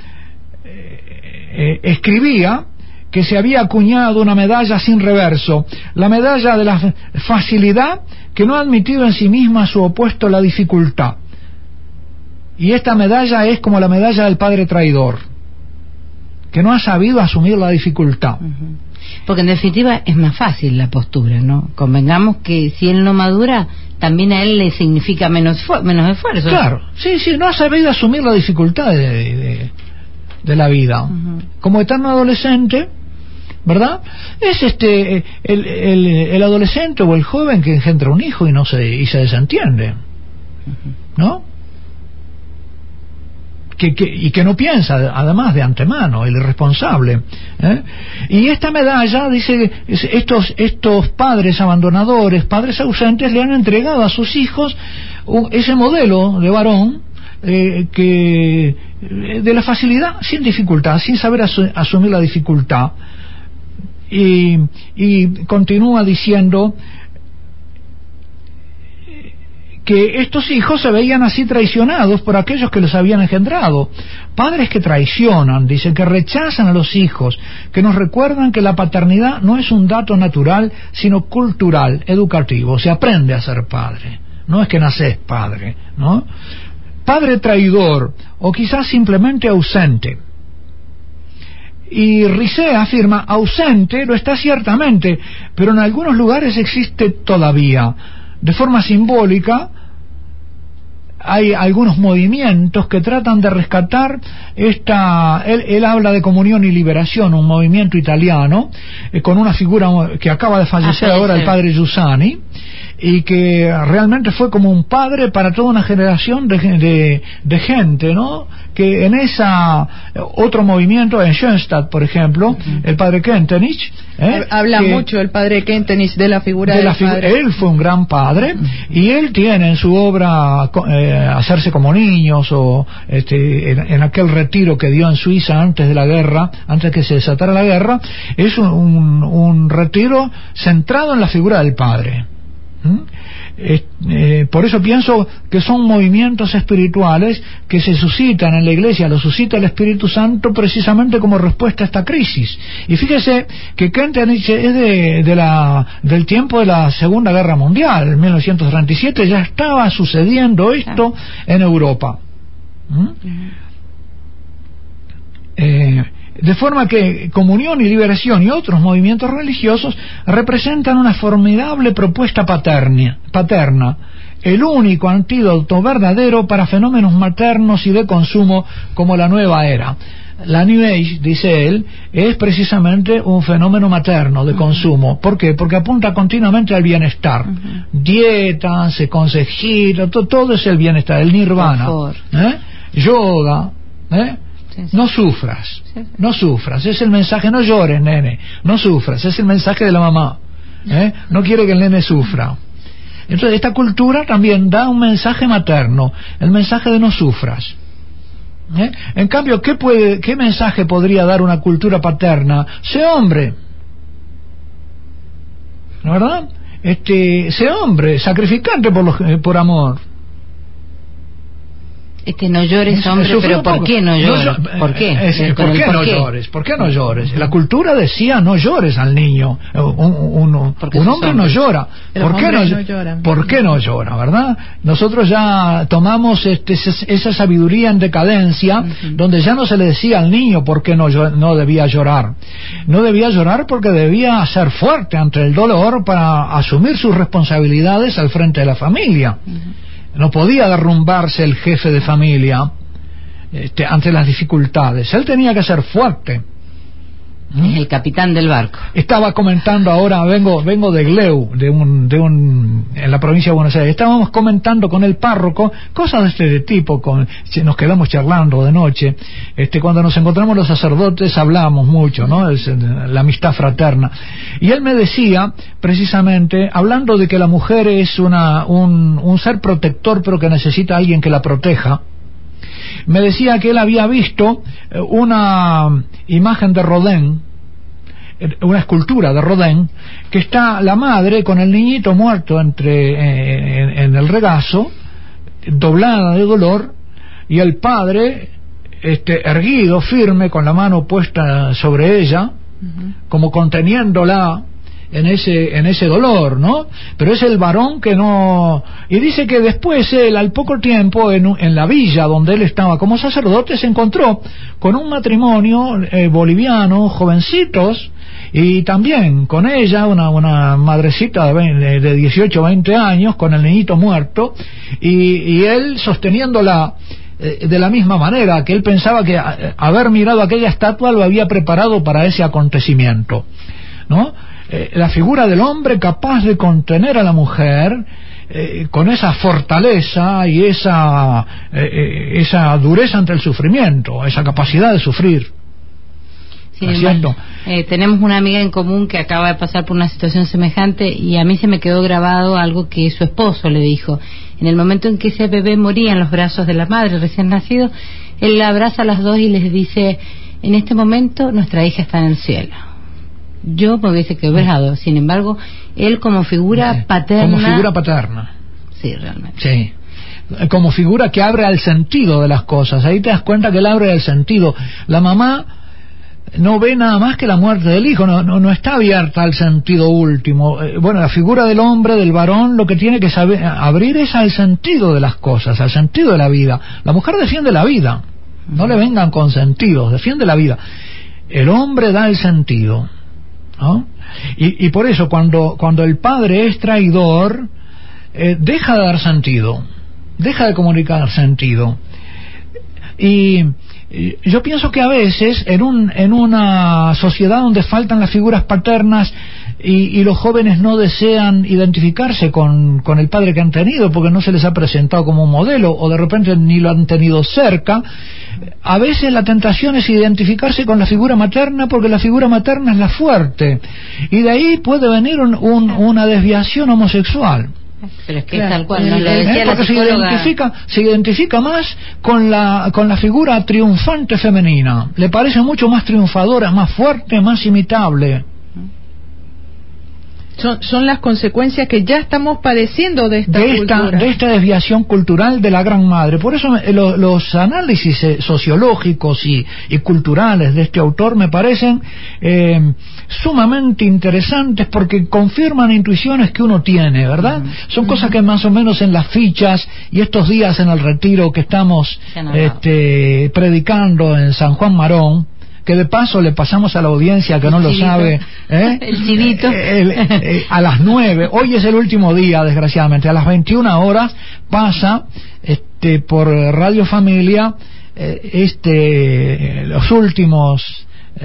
escribía que se había acuñado una medalla sin reverso, la medalla de la facilidad que no ha admitido en sí misma su opuesto, la dificultad. Y esta medalla es como la medalla del padre traidor, que no ha sabido asumir la dificultad. Porque en definitiva es más fácil la postura, ¿no? Convengamos que si él no madura, también a él le significa menos esfuerzo. Claro, sí, no ha sabido asumir la dificultad de la vida. Como eterno adolescente, ¿verdad? Es el adolescente o el joven que engendra un hijo y se desentiende, ¿no? Y que no piensa, además, de antemano, el irresponsable, ¿eh? Y esta medalla, dice, estos padres abandonadores, padres ausentes, le han entregado a sus hijos ese modelo de varón, de la facilidad, sin dificultad, sin saber asumir la dificultad. Y continúa diciendo que estos hijos se veían así traicionados por aquellos que los habían engendrado. Padres que traicionan, dicen, que rechazan a los hijos, que nos recuerdan que la paternidad no es un dato natural, sino cultural, educativo. Se aprende a ser padre, no es que naces padre, ¿no? Padre traidor, o quizás simplemente ausente. Y Risset afirma, ausente lo está ciertamente, pero en algunos lugares existe todavía. De forma simbólica, hay algunos movimientos que tratan de rescatar él habla de Comunión y Liberación, un movimiento italiano, con una figura que acaba de fallecer ahora, el padre Giussani, y que realmente fue como un padre para toda una generación de gente, ¿no? Que en otro movimiento, en Schoenstatt, por ejemplo, el padre Kentenich, habla mucho el padre Kentenich de la figura del padre. Él fue un gran padre, y él tiene en su obra Hacerse como niños, o en aquel retiro que dio en Suiza antes de la guerra, antes que se desatara la guerra, es un retiro centrado en la figura del padre. Por eso pienso que son movimientos espirituales que se suscitan en la Iglesia, lo suscita el Espíritu Santo precisamente como respuesta a esta crisis. Y fíjese que Kentenich es del tiempo de la Segunda Guerra Mundial, en 1937 ya estaba sucediendo esto en Europa. De forma que Comunión y Liberación y otros movimientos religiosos representan una formidable propuesta paterna, el único antídoto verdadero para fenómenos maternos y de consumo como la nueva era. La New Age, dice él, es precisamente un fenómeno materno de consumo. ¿Por qué? Porque apunta continuamente al bienestar. Dietas, consejitos, todo es el bienestar, el nirvana, yoga, no sufras, no sufras, es el mensaje. No llores, nene, no sufras, es el mensaje de la mamá, no quiere que el nene sufra. Entonces esta cultura también da un mensaje materno, el mensaje de no sufras. En cambio, ¿qué mensaje podría dar una cultura paterna? Sé hombre, ¿no, verdad? Sé hombre, sacrificante por amor. No llores, hombre, pero ¿por qué no llores? ¿Por qué? ¿Por qué no llores? ¿Por qué no llores? La cultura decía no llores al niño. Un hombre no llora. ¿Por qué no llora, verdad? Nosotros ya tomamos esa sabiduría en decadencia, donde ya no se le decía al niño por qué no debía llorar. No debía llorar porque debía ser fuerte ante el dolor para asumir sus responsabilidades al frente de la familia. No podía derrumbarse el jefe de familia ante las dificultades. Él tenía que ser fuerte. Es el capitán del barco. Estaba comentando ahora, vengo de Gleu, en la provincia de Buenos Aires. Estábamos comentando con el párroco cosas de este tipo, nos quedamos charlando de noche. Cuando nos encontramos los sacerdotes hablamos mucho, ¿no? Es la amistad fraterna. Y él me decía, precisamente, hablando de que la mujer es un ser protector, pero que necesita a alguien que la proteja. Me decía que él había visto una imagen de Rodin, una escultura de Rodin, que está la madre con el niñito muerto en el regazo, doblada de dolor, y el padre erguido, firme, con la mano puesta sobre ella, como conteniéndola en ese dolor, ¿no? Pero es el varón que no... Y dice que después él, al poco tiempo, en la villa donde él estaba como sacerdote, se encontró con un matrimonio boliviano, jovencitos, y también con ella, una madrecita de 18 o 20 años, con el niñito muerto, y él sosteniéndola de la misma manera, que él pensaba que haber mirado aquella estatua lo había preparado para ese acontecimiento, ¿no? La figura del hombre capaz de contener a la mujer con esa fortaleza y esa dureza ante el sufrimiento, esa capacidad de sufrir. Sin embargo, tenemos una amiga en común que acaba de pasar por una situación semejante, y a mí se me quedó grabado algo que su esposo le dijo. En el momento en que ese bebé moría en los brazos de la madre recién nacido, él la abraza a las dos y les dice: en este momento nuestra hija está en el cielo. Yo me hubiese quebrado. Sin embargo, él como figura paterna... Como figura paterna. Sí, realmente. Sí. Como figura que abre al sentido de las cosas. Ahí te das cuenta que él abre el sentido. La mamá no ve nada más que la muerte del hijo, no está abierta al sentido último. Bueno, la figura del hombre, del varón, lo que tiene que saber abrir es al sentido de las cosas, al sentido de la vida. La mujer defiende la vida. No le vengan con sentidos, defiende la vida. El hombre da el sentido, ¿no? Y por eso cuando el padre es traidor, deja de dar sentido, deja de comunicar sentido. Y yo pienso que a veces en una sociedad donde faltan las figuras paternas y los jóvenes no desean identificarse con el padre que han tenido porque no se les ha presentado como un modelo, o de repente ni lo han tenido cerca, a veces la tentación es identificarse con la figura materna, porque la figura materna es la fuerte, y de ahí puede venir una desviación homosexual. Pero es que tal cual nos lo decía la porque psicóloga. se identifica más con la figura triunfante femenina, le parece mucho más triunfadora, más fuerte, más imitable. Son las consecuencias que ya estamos padeciendo de esta cultura. De esta desviación cultural de la gran madre. Por eso los análisis sociológicos y culturales de este autor me parecen sumamente interesantes, porque confirman intuiciones que uno tiene, ¿verdad? Son cosas que más o menos en las fichas, y estos días en el retiro que estamos predicando en San Juan Marón, que de paso le pasamos a la audiencia que no lo sabe, el chivito, a las 9, hoy es el último día, desgraciadamente, a las 21 horas pasa por Radio Familia los últimos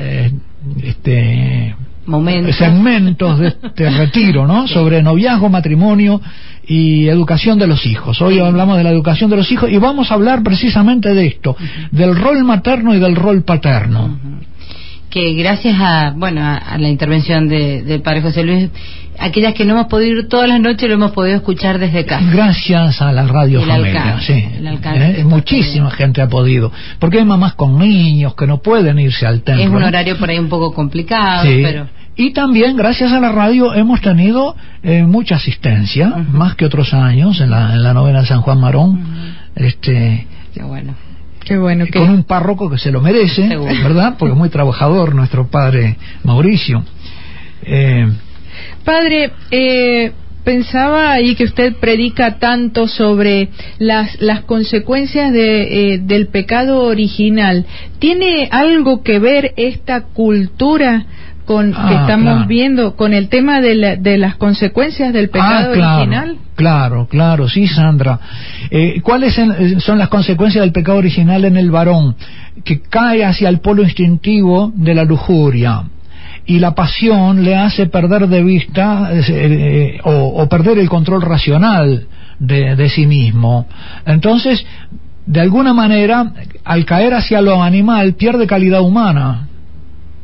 segmentos de este retiro, ¿no? Sobre noviazgo, matrimonio y educación de los hijos. Hoy hablamos de la educación de los hijos y vamos a hablar precisamente de esto, del rol materno y del rol paterno. Que gracias a la intervención del padre José Luis, aquellas que no hemos podido ir todas las noches lo hemos podido escuchar desde casa. Gracias a la Radio Familia, muchísima gente ha podido, porque hay mamás con niños que no pueden irse al templo. Es un horario por ahí un poco complicado, pero... Y también gracias a la radio hemos tenido mucha asistencia, más que otros años en la novena de San Juan Marón. Qué bueno. Qué bueno. Con un párroco que se lo merece, ¿verdad? Porque es muy trabajador nuestro padre Mauricio. Padre, pensaba ahí que usted predica tanto sobre las consecuencias del pecado original. ¿Tiene algo que ver esta cultura que estamos viendo con el tema de las consecuencias del pecado original? Claro, sí, Sandra. ¿Cuáles son las consecuencias del pecado original en el varón? Que cae hacia el polo instintivo de la lujuria, y la pasión le hace perder de vista o perder el control racional de sí mismo. Entonces, de alguna manera, al caer hacia lo animal, pierde calidad humana.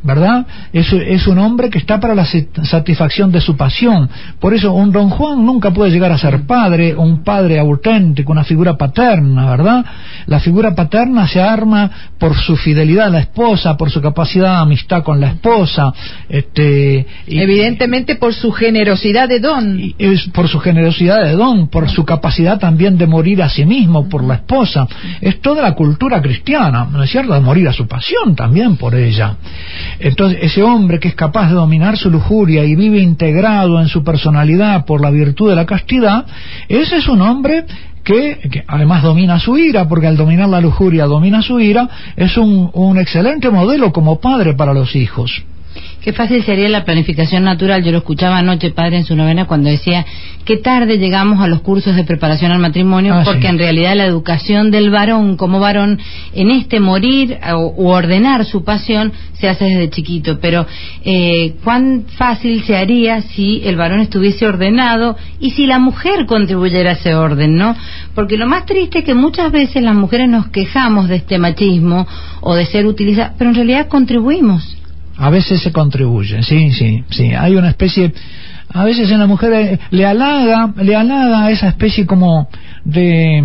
¿verdad? Es un hombre que está para la satisfacción de su pasión. Por eso un don Juan nunca puede llegar a ser padre, un padre auténtico, una figura paterna, ¿verdad? La figura paterna se arma por su fidelidad a la esposa, por su capacidad de amistad con la esposa, evidentemente por su generosidad de don. Por su generosidad de don, por su capacidad también de morir a sí mismo por la esposa. Es toda la cultura cristiana, ¿no es cierto?, de morir a su pasión también por ella. Entonces, ese hombre que es capaz de dominar su lujuria y vive integrado en su personalidad por la virtud de la castidad, ese es un hombre que además domina su ira, porque al dominar la lujuria domina su ira, es un excelente modelo como padre para los hijos. Qué fácil sería la planificación natural. Yo lo escuchaba anoche, padre, en su novena, cuando decía qué tarde llegamos a los cursos de preparación al matrimonio, porque sí, en realidad la educación del varón como varón en morir u ordenar su pasión se hace desde chiquito. Pero cuán fácil se haría si el varón estuviese ordenado y si la mujer contribuyera a ese orden, ¿no? Porque lo más triste es que muchas veces las mujeres nos quejamos de este machismo o de ser utilizadas, pero en realidad contribuimos. A veces se contribuye, sí. Hay una especie, a veces en la mujer le halaga esa especie como de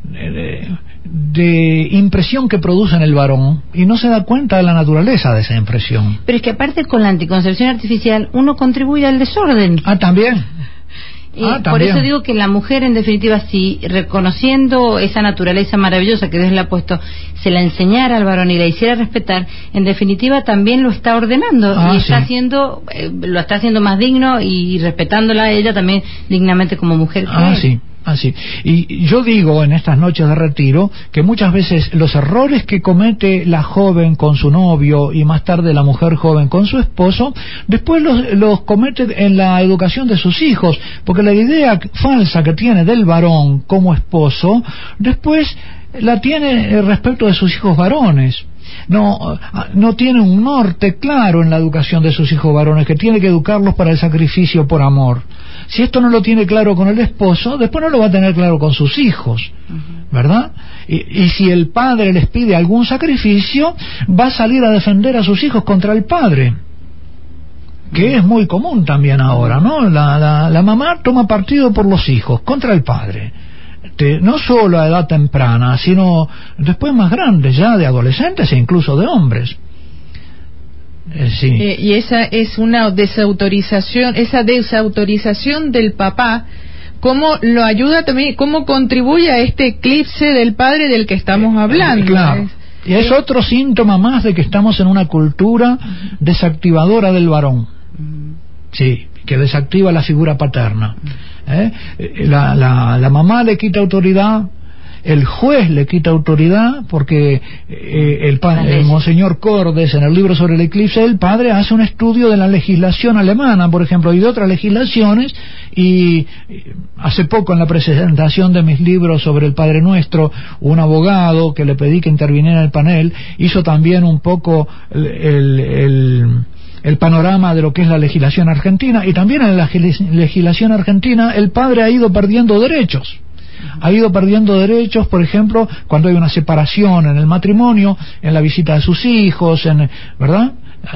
impresión que produce en el varón y no se da cuenta de la naturaleza de esa impresión. Pero es que aparte con la anticoncepción artificial uno contribuye al desorden. También. Por eso digo que la mujer, en definitiva, si reconociendo esa naturaleza maravillosa que Dios le ha puesto, se la enseñara al varón y la hiciera respetar, en definitiva también lo está ordenando y está haciendo, lo está haciendo más digno y respetándola a ella también dignamente como mujer. Sí. Y yo digo en estas noches de retiro que muchas veces los errores que comete la joven con su novio y más tarde la mujer joven con su esposo, después los comete en la educación de sus hijos, porque la idea falsa que tiene del varón como esposo, después la tiene respecto de sus hijos varones. No tiene un norte claro en la educación de sus hijos varones, que tiene que educarlos para el sacrificio por amor. Si esto no lo tiene claro con el esposo, después no lo va a tener claro con sus hijos, ¿verdad? Y si el padre les pide algún sacrificio, va a salir a defender a sus hijos contra el padre, que es muy común también ahora, ¿no? La mamá toma partido por los hijos contra el padre. No solo a edad temprana, sino después más grandes, ya de adolescentes e incluso de hombres. Y esa es una desautorización, esa desautorización del papá, ¿cómo lo ayuda también, cómo contribuye a este eclipse del padre del que estamos hablando? Claro. Y es otro síntoma más de que estamos en una cultura desactivadora del varón. Sí, que desactiva la figura paterna. La mamá le quita autoridad, el juez le quita autoridad, porque el monseñor Cordes, en el libro sobre el eclipse del padre, hace un estudio de la legislación alemana, por ejemplo, y de otras legislaciones, y hace poco, en la presentación de mis libros sobre el Padre Nuestro, un abogado que le pedí que interviniera en el panel hizo también un poco el panorama de lo que es la legislación argentina, y también en la legislación argentina el padre ha ido perdiendo derechos. Por ejemplo, cuando hay una separación en el matrimonio, en la visita de sus hijos, ¿verdad?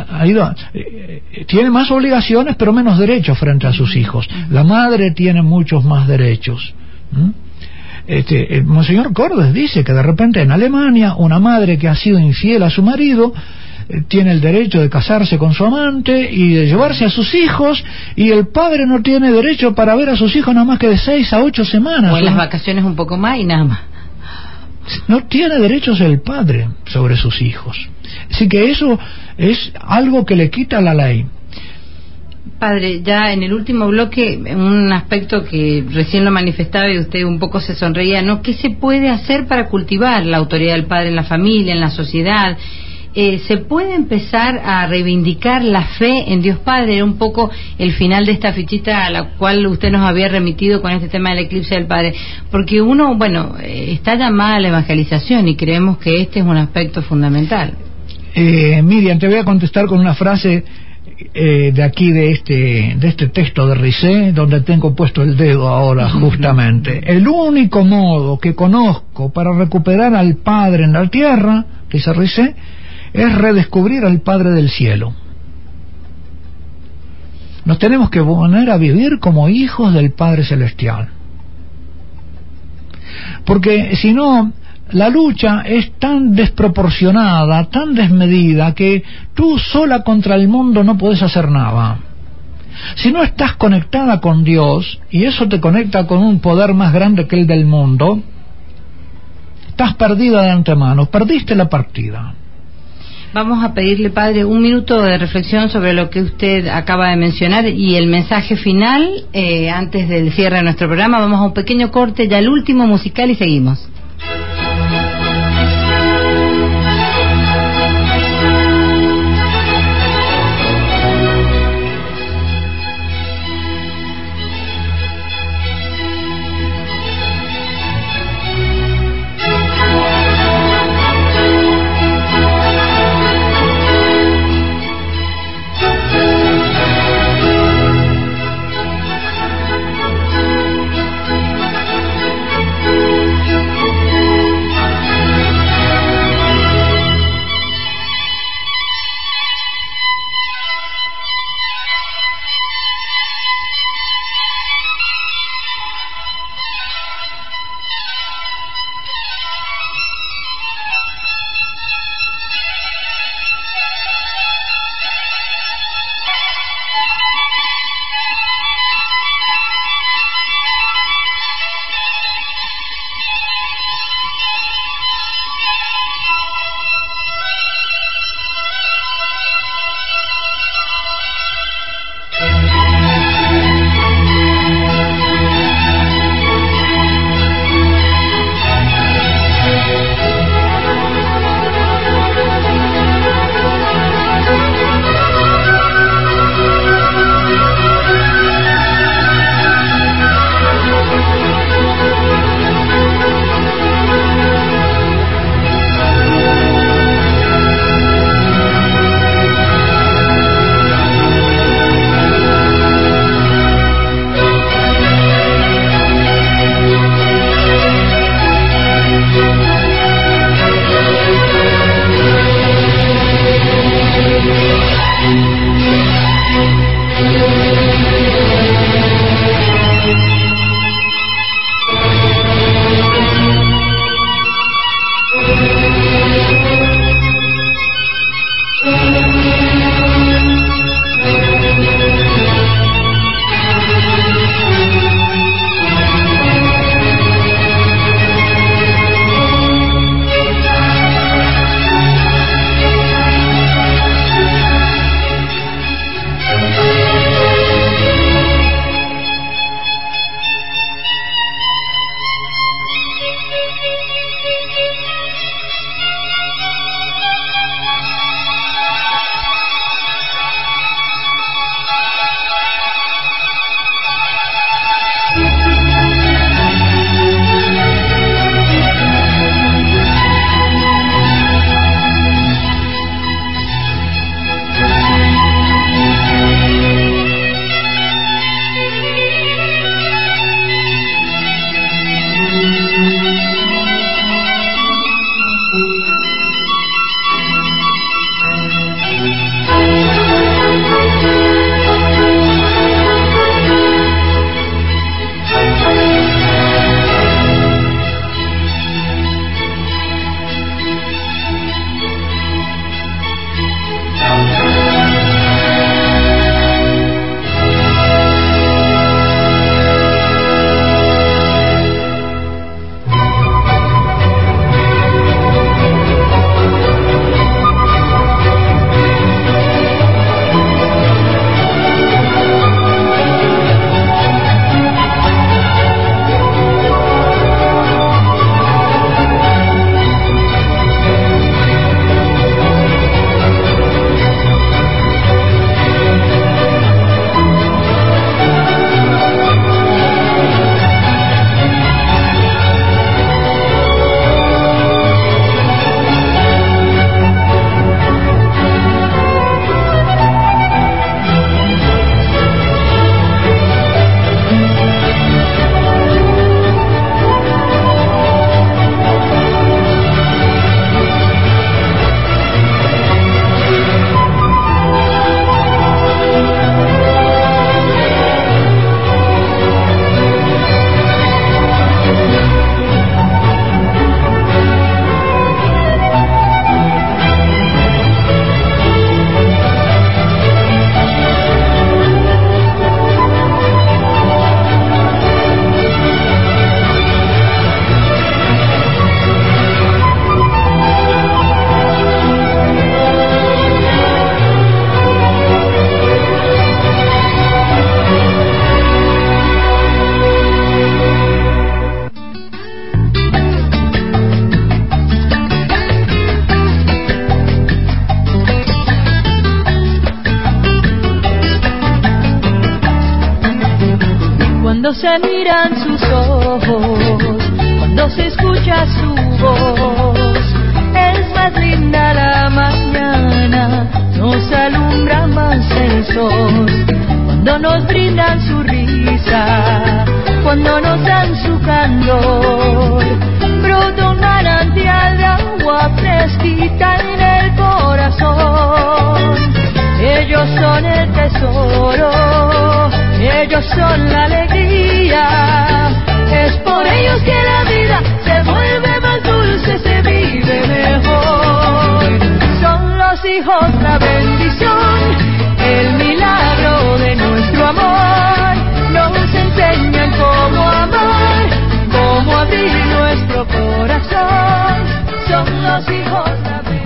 Tiene más obligaciones pero menos derechos frente a sus hijos. La madre tiene muchos más derechos. El monseñor Cordes dice que de repente en Alemania una madre que ha sido infiel a su marido tiene el derecho de casarse con su amante y de llevarse a sus hijos, y el padre no tiene derecho para ver a sus hijos nada más que de 6 a 8 semanas. O en las vacaciones un poco más y nada más. No tiene derechos el padre sobre sus hijos. Así que eso es algo que le quita la ley. Padre, ya en el último bloque, un aspecto que recién lo manifestaba y usted un poco se sonreía, ¿no? ¿Qué se puede hacer para cultivar la autoridad del padre en la familia, en la sociedad? ¿Se puede empezar a reivindicar la fe en Dios Padre? Era un poco el final de esta fichita a la cual usted nos había remitido con este tema del eclipse del Padre, porque uno, está llamada a la evangelización y creemos que este es un aspecto fundamental. Miriam, te voy a contestar con una frase de aquí, de este texto de Risset, donde tengo puesto el dedo ahora justamente. El único modo que conozco para recuperar al Padre en la tierra, dice Risset, es redescubrir al Padre del Cielo. Nos tenemos que poner a vivir como hijos del Padre Celestial. Porque si no, la lucha es tan desproporcionada, tan desmedida, que tú sola contra el mundo no podés hacer nada. Si no estás conectada con Dios, y eso te conecta con un poder más grande que el del mundo, estás perdida de antemano, perdiste la partida. Vamos a pedirle, Padre, un minuto de reflexión sobre lo que usted acaba de mencionar y el mensaje final antes del cierre de nuestro programa. Vamos a un pequeño corte, ya el último musical, y seguimos. cuando se miran sus ojos, cuando se escucha su voz. Es más linda la mañana, nos alumbra más el sol, cuando nos brindan su risa, cuando nos dan su candor. Brota un manantial de agua fresquita en el corazón. Ellos son el tesoro, ellos son la alegría. Es por ellos que la vida se vuelve más dulce, se vive mejor. Son los hijos la bendición, el milagro de nuestro amor. Nos enseñan cómo amar, cómo abrir nuestro corazón. Son los hijos la bendición.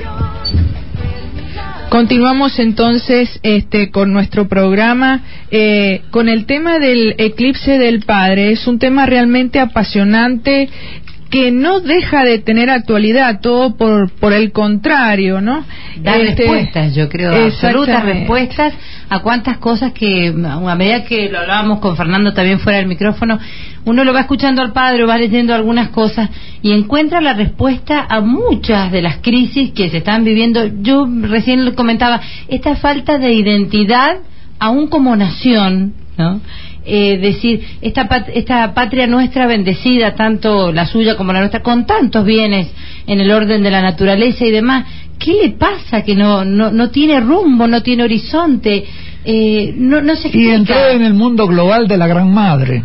Continuamos entonces con nuestro programa con el tema del eclipse del Padre. Es un tema realmente apasionante que no deja de tener actualidad, todo por el contrario, ¿no? Da respuestas, yo creo, absolutas respuestas a cuantas cosas que, a medida que lo hablábamos con Fernando también fuera del micrófono, uno lo va escuchando al padre, va leyendo algunas cosas y encuentra la respuesta a muchas de las crisis que se están viviendo. Yo recién lo comentaba, esta falta de identidad, aún como nación, ¿no? Decir, esta patria nuestra bendecida, tanto la suya como la nuestra, con tantos bienes en el orden de la naturaleza y demás, ¿qué le pasa? Que no tiene rumbo, no tiene horizonte, no se explica. Y entró en el mundo global de la Gran Madre.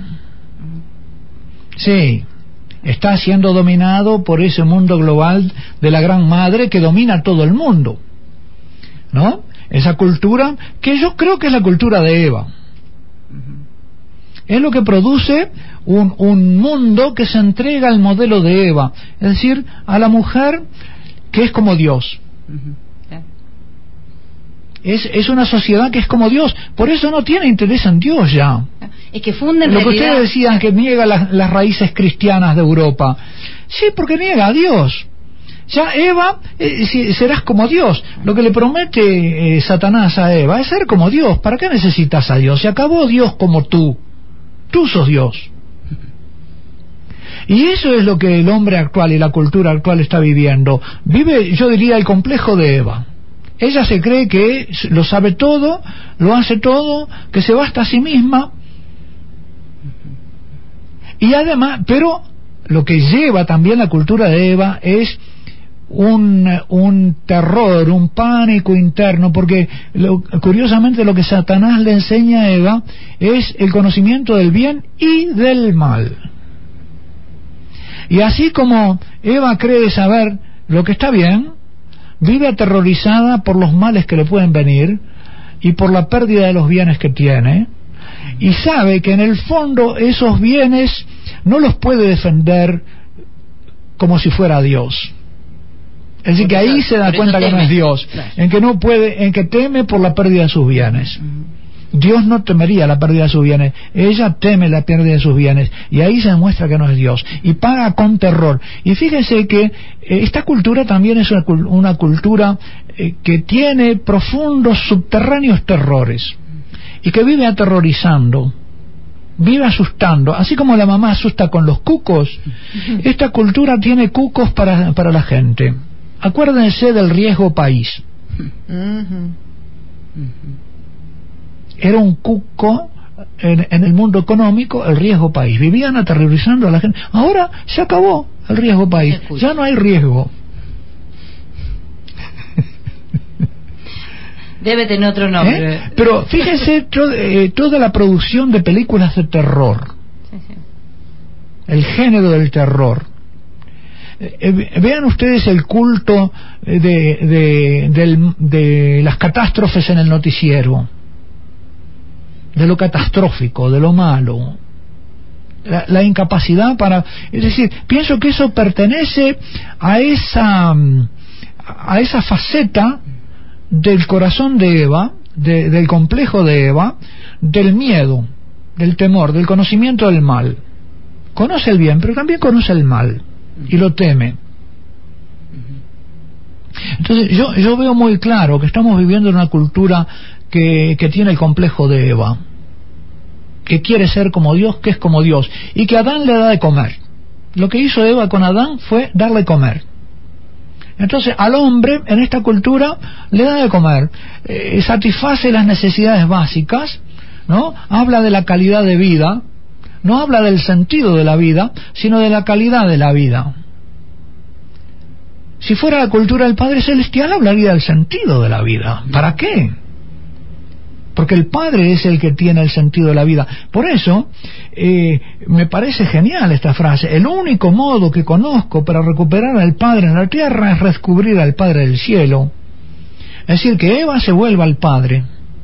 Sí, está siendo dominado por ese mundo global de la Gran Madre que domina todo el mundo, ¿no? Esa cultura que yo creo que es la cultura de Eva. Es lo que produce un mundo que se entrega al modelo de Eva, es decir, a la mujer que es como Dios. Es una sociedad que es como Dios, por eso no tiene interés en Dios ya. Es que funde lo que ustedes decían, que niega las raíces cristianas de Europa. Sí, porque niega a Dios. Ya Eva, serás como Dios. Lo que le promete Satanás a Eva es ser como Dios. ¿Para qué necesitas a Dios? Se acabó Dios como tú. Tú sos Dios. Y eso es lo que el hombre actual y la cultura actual está viviendo. Vive, yo diría, el complejo de Eva. Ella se cree que lo sabe todo, lo hace todo, que se basta a sí misma. Y además, pero lo que lleva también la cultura de Eva es un terror, un pánico interno, porque curiosamente lo que Satanás le enseña a Eva es el conocimiento del bien y del mal. Y así como Eva cree saber lo que está bien, vive aterrorizada por los males que le pueden venir y por la pérdida de los bienes que tiene, y sabe que en el fondo esos bienes no los puede defender como si fuera Dios. Es decir, que ahí se da cuenta que no es Dios, en que no puede, en que teme por la pérdida de sus bienes. Dios no temería la pérdida de sus bienes, ella teme la pérdida de sus bienes, y ahí se demuestra que no es Dios, y paga con terror. Y fíjense que esta cultura también es una cultura que tiene profundos subterráneos terrores, y que vive aterrorizando, vive asustando, así como la mamá asusta con los cucos. Esta cultura tiene cucos para la gente. Acuérdense del riesgo país. Era un cuco en el mundo económico, el riesgo país. Vivían aterrorizando a la gente. Ahora se acabó el riesgo país. Ya no hay riesgo. Debe tener otro nombre. Pero fíjense toda la producción de películas de terror. El género del terror. Vean ustedes el culto de las catástrofes en el noticiero, de lo catastrófico, de lo malo, la incapacidad para... Es decir, pienso que eso pertenece a esa faceta del corazón de Eva, del complejo de Eva, del miedo, del temor, del conocimiento del mal. Conoce el bien, pero también conoce el mal y lo teme. Entonces yo veo muy claro que estamos viviendo en una cultura que tiene el complejo de Eva, que quiere ser como Dios, que es como Dios, y que Adán le da de comer. Lo que hizo Eva con Adán fue darle comer. Entonces al hombre en esta cultura le da de comer, satisface las necesidades básicas, ¿no? Habla de la calidad de vida, no habla del sentido de la vida, sino de la calidad de la vida. Si fuera la cultura del Padre Celestial, hablaría del sentido de la vida. ¿Para qué? Porque el Padre es el que tiene el sentido de la vida. Por eso, me parece genial esta frase. El único modo que conozco para recuperar al Padre en la tierra es descubrir al Padre del cielo. Es decir, que Eva se vuelva al Padre.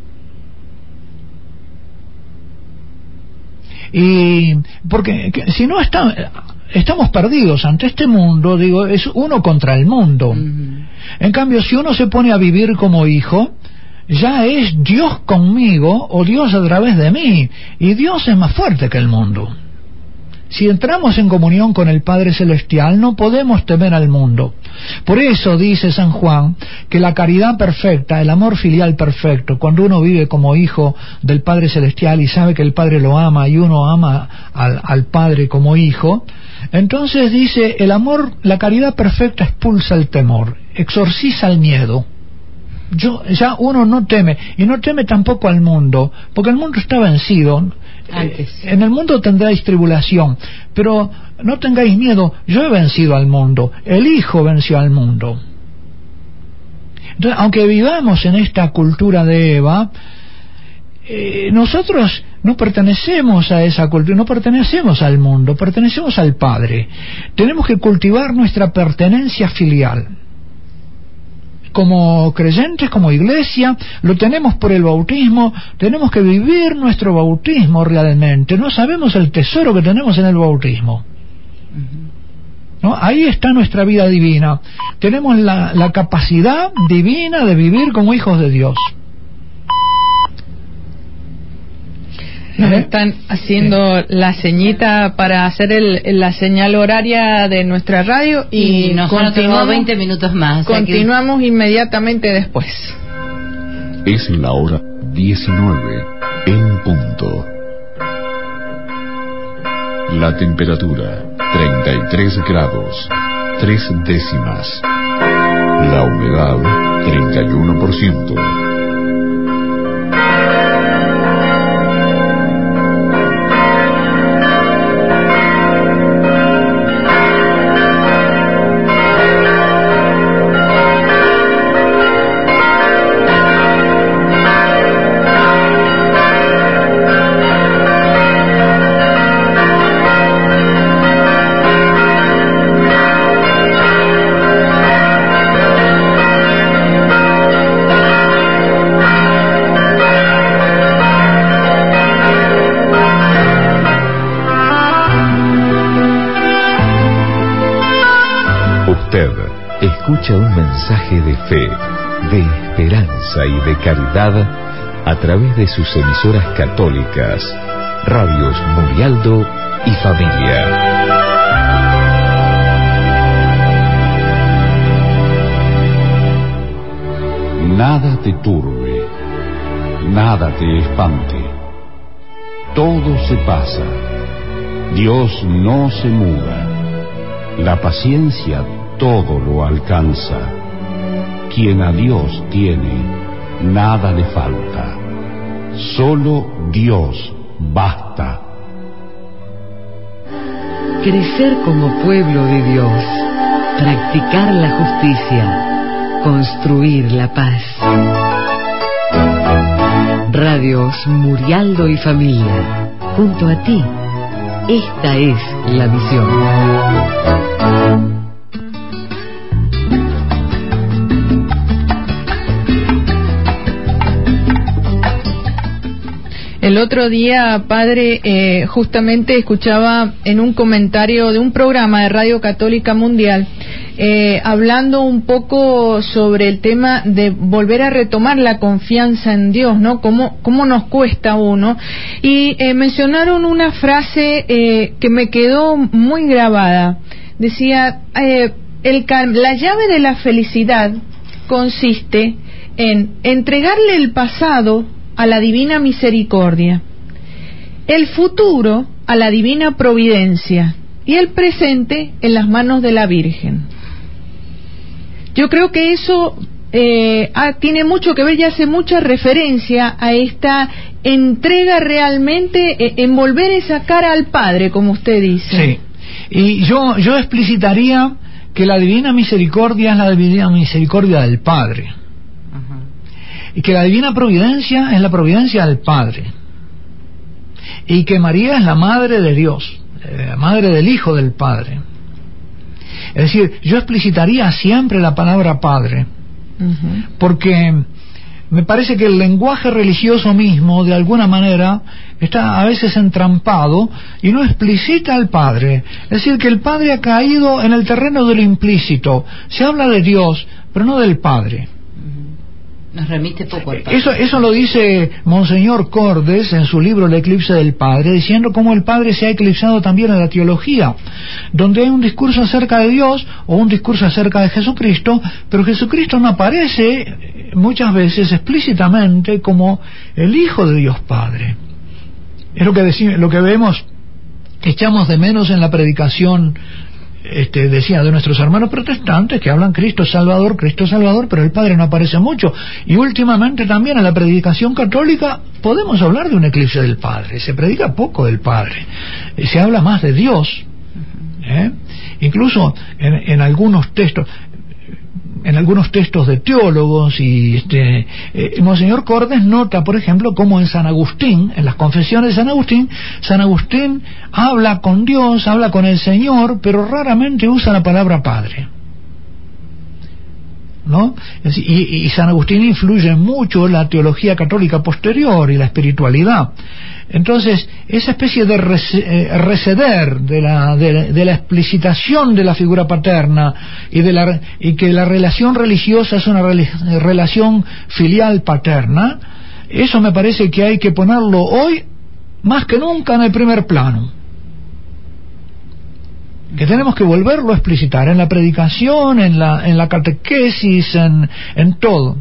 Y porque si no estamos perdidos ante este mundo, digo, es uno contra el mundo. En cambio, si uno se pone a vivir como hijo, ya es Dios conmigo o Dios a través de mí, y Dios es más fuerte que el mundo. Si entramos en comunión con el Padre Celestial, no podemos temer al mundo. Por eso dice San Juan que la caridad perfecta, el amor filial perfecto, cuando uno vive como hijo del Padre Celestial y sabe que el Padre lo ama y uno ama al Padre como hijo, entonces dice, el amor, la caridad perfecta expulsa el temor, exorciza el miedo. Ya uno no teme, y no teme tampoco al mundo, porque el mundo está vencido. En el mundo tendréis tribulación, pero no tengáis miedo, yo he vencido al mundo, el Hijo venció al mundo. Entonces, aunque vivamos en esta cultura de Eva, nosotros no pertenecemos a esa cultura, no pertenecemos al mundo, pertenecemos al Padre. Tenemos que cultivar nuestra pertenencia filial. Como creyentes, como iglesia, lo tenemos por el bautismo, tenemos que vivir nuestro bautismo realmente. No sabemos el tesoro que tenemos en el bautismo, ¿no? Ahí está nuestra vida divina. Tenemos la capacidad divina de vivir como hijos de Dios. Nos están haciendo la ceñita para hacer la señal horaria de nuestra radio y nos continuamos 20 minutos más. Continuamos inmediatamente después. Es la hora 19 en punto. La temperatura 33 grados 3 décimas. La humedad 31%. Escucha un mensaje de fe, de esperanza y de caridad a través de sus emisoras católicas, Radios Murialdo y Familia. Nada te turbe, nada te espante. Todo se pasa. Dios no se muda. La paciencia todo lo alcanza. Quien a Dios tiene, nada le falta. Solo Dios basta. Crecer como pueblo de Dios, practicar la justicia, construir la paz. Radios Murialdo y Familia, junto a ti. Esta es la misión. El otro día, padre, justamente escuchaba en un comentario de un programa de Radio Católica Mundial, hablando un poco sobre el tema de volver a retomar la confianza en Dios, ¿no? Cómo nos cuesta a uno. Y mencionaron una frase que me quedó muy grabada. Decía, la llave de la felicidad consiste en entregarle el pasado a la divina misericordia el futuro a la divina providencia y el presente en las manos de la Virgen. Yo creo que eso tiene mucho que ver y hace mucha referencia a esta entrega realmente, envolver esa cara al Padre, como usted dice. Sí, y yo explicitaría que la divina misericordia es la divina misericordia del Padre. Y que la divina providencia es la providencia del Padre. Y que María es la madre de Dios, la madre del Hijo del Padre. Es decir, yo explicitaría siempre la palabra Padre, porque me parece que el lenguaje religioso mismo, de alguna manera, está a veces entrampado y no explicita al Padre. Es decir, que el Padre ha caído en el terreno de lo implícito. Se habla de Dios, pero no del Padre. Nos remite poco al Padre. Eso lo dice Monseñor Cordes en su libro El eclipse del Padre, diciendo cómo el Padre se ha eclipsado también en la teología, donde hay un discurso acerca de Dios o un discurso acerca de Jesucristo, pero Jesucristo no aparece muchas veces explícitamente como el Hijo de Dios Padre. Es lo que vemos, que echamos de menos en la predicación, decía, de nuestros hermanos protestantes, que hablan Cristo Salvador, pero el Padre no aparece mucho. Y últimamente también en la predicación católica podemos hablar de un eclipse del Padre. Se predica poco del Padre, se habla más de Dios. Incluso en algunos textos de teólogos, y Monseñor Cordes nota, por ejemplo, como en San Agustín, en las confesiones de San Agustín habla con Dios, habla con el Señor, pero raramente usa la palabra Padre, ¿no? Y San Agustín influye mucho en la teología católica posterior y la espiritualidad. Entonces, esa especie de receder de la explicitación de la figura paterna y que la relación religiosa es una relación filial paterna, eso me parece que hay que ponerlo hoy más que nunca en el primer plano, que tenemos que volverlo a explicitar en la predicación, en la catequesis, en todo,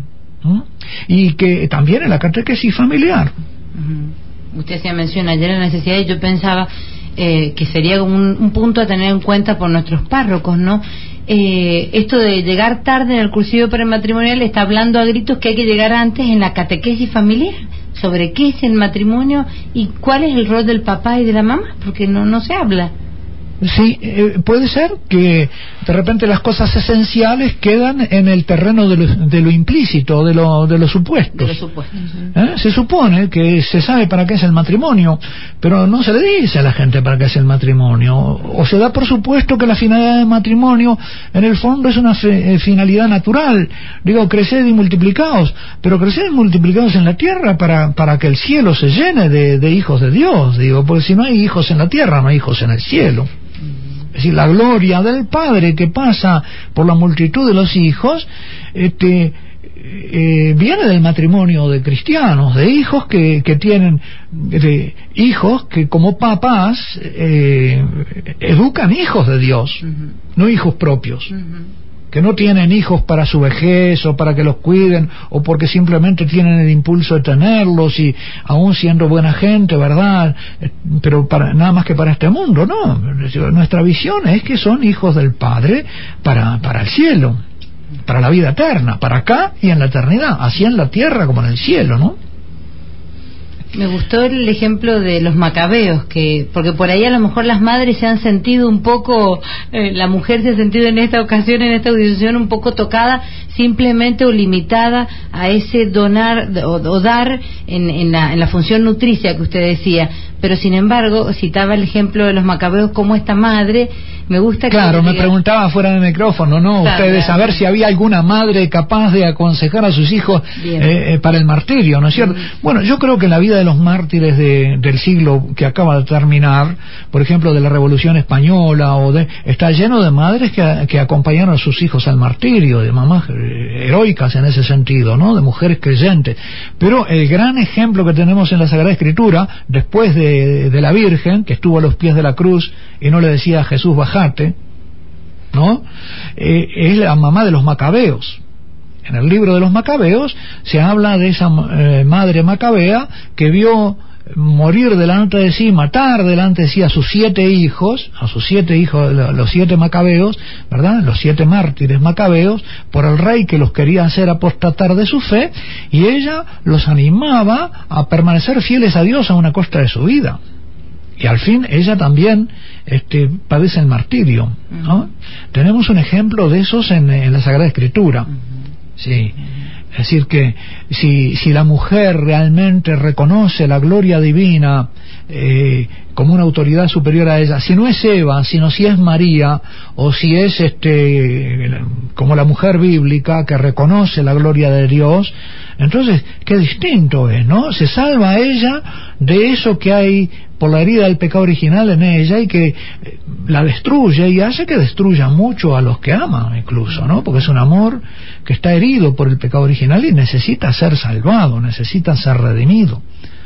y que también en la catequesis familiar. Usted hacía mención ayer de la necesidad, y yo pensaba que sería un punto a tener en cuenta por nuestros párrocos, ¿no? Esto de llegar tarde en el cursillo prematrimonial está hablando a gritos que hay que llegar antes en la catequesis familiar, sobre qué es el matrimonio y cuál es el rol del papá y de la mamá, porque no se habla. Sí, puede ser que de repente las cosas esenciales quedan en el terreno de lo implícito, de los supuestos. De los supuestos. Se supone que se sabe para qué es el matrimonio, pero no se le dice a la gente para qué es el matrimonio, o se da por supuesto que la finalidad del matrimonio en el fondo es una finalidad natural. Digo, creced y multiplicaos, pero creced y multiplicaos en la tierra para que el cielo se llene de hijos de Dios. Digo, porque si no hay hijos en la tierra, no hay hijos en el cielo. Es decir, la gloria del Padre que pasa por la multitud de los hijos viene del matrimonio de cristianos, de hijos que tienen, de hijos que como papás educan hijos de Dios, no hijos propios, que no tienen hijos para su vejez o para que los cuiden o porque simplemente tienen el impulso de tenerlos, y aún siendo buena gente, ¿verdad? Pero nada más que para este mundo, no. Nuestra visión es que son hijos del Padre para el cielo, para la vida eterna, para acá y en la eternidad, así en la tierra como en el cielo, ¿no? Me gustó el ejemplo de los macabeos, porque por ahí a lo mejor las madres se han sentido un poco, la mujer se ha sentido en esta ocasión, en esta audición, un poco tocada simplemente o limitada a ese donar o dar en la función nutricia que usted decía. Pero sin embargo, citaba el ejemplo de los macabeos como esta madre. Me gusta que... Claro, me preguntaba fuera de micrófono, ¿no? Ustedes, a ver si había alguna madre capaz de aconsejar a sus hijos para el martirio, ¿no es cierto? Bueno, yo creo que la vida de los mártires del siglo que acaba de terminar, por ejemplo, de la Revolución Española, está lleno de madres que acompañaron a sus hijos al martirio, de mamás heroicas en ese sentido, ¿no? De mujeres creyentes. Pero el gran ejemplo que tenemos en la Sagrada Escritura, después de la Virgen, que estuvo a los pies de la cruz y no le decía a Jesús bajate, ¿no? Es la mamá de los macabeos. En el libro de los macabeos se habla de esa madre macabea que vio morir delante de sí, matar delante de sí a sus 7 hijos, los 7 macabeos, ¿verdad? Los 7 mártires macabeos, por el rey que los quería hacer apostatar de su fe, y ella los animaba a permanecer fieles a Dios a una costa de su vida. Y al fin ella también padece el martirio, ¿no? Tenemos un ejemplo de esos en la Sagrada Escritura. Sí. Es decir que si la mujer realmente reconoce la gloria divina como una autoridad superior a ella, si no es Eva, sino si es María, o si es como la mujer bíblica que reconoce la gloria de Dios, entonces qué distinto es, ¿no? Se salva ella de eso que hay por la herida del pecado original en ella y que la destruye y hace que destruya mucho a los que aman incluso, ¿no? Porque es un amor que está herido por el pecado original y necesita ser salvado, necesita ser redimido.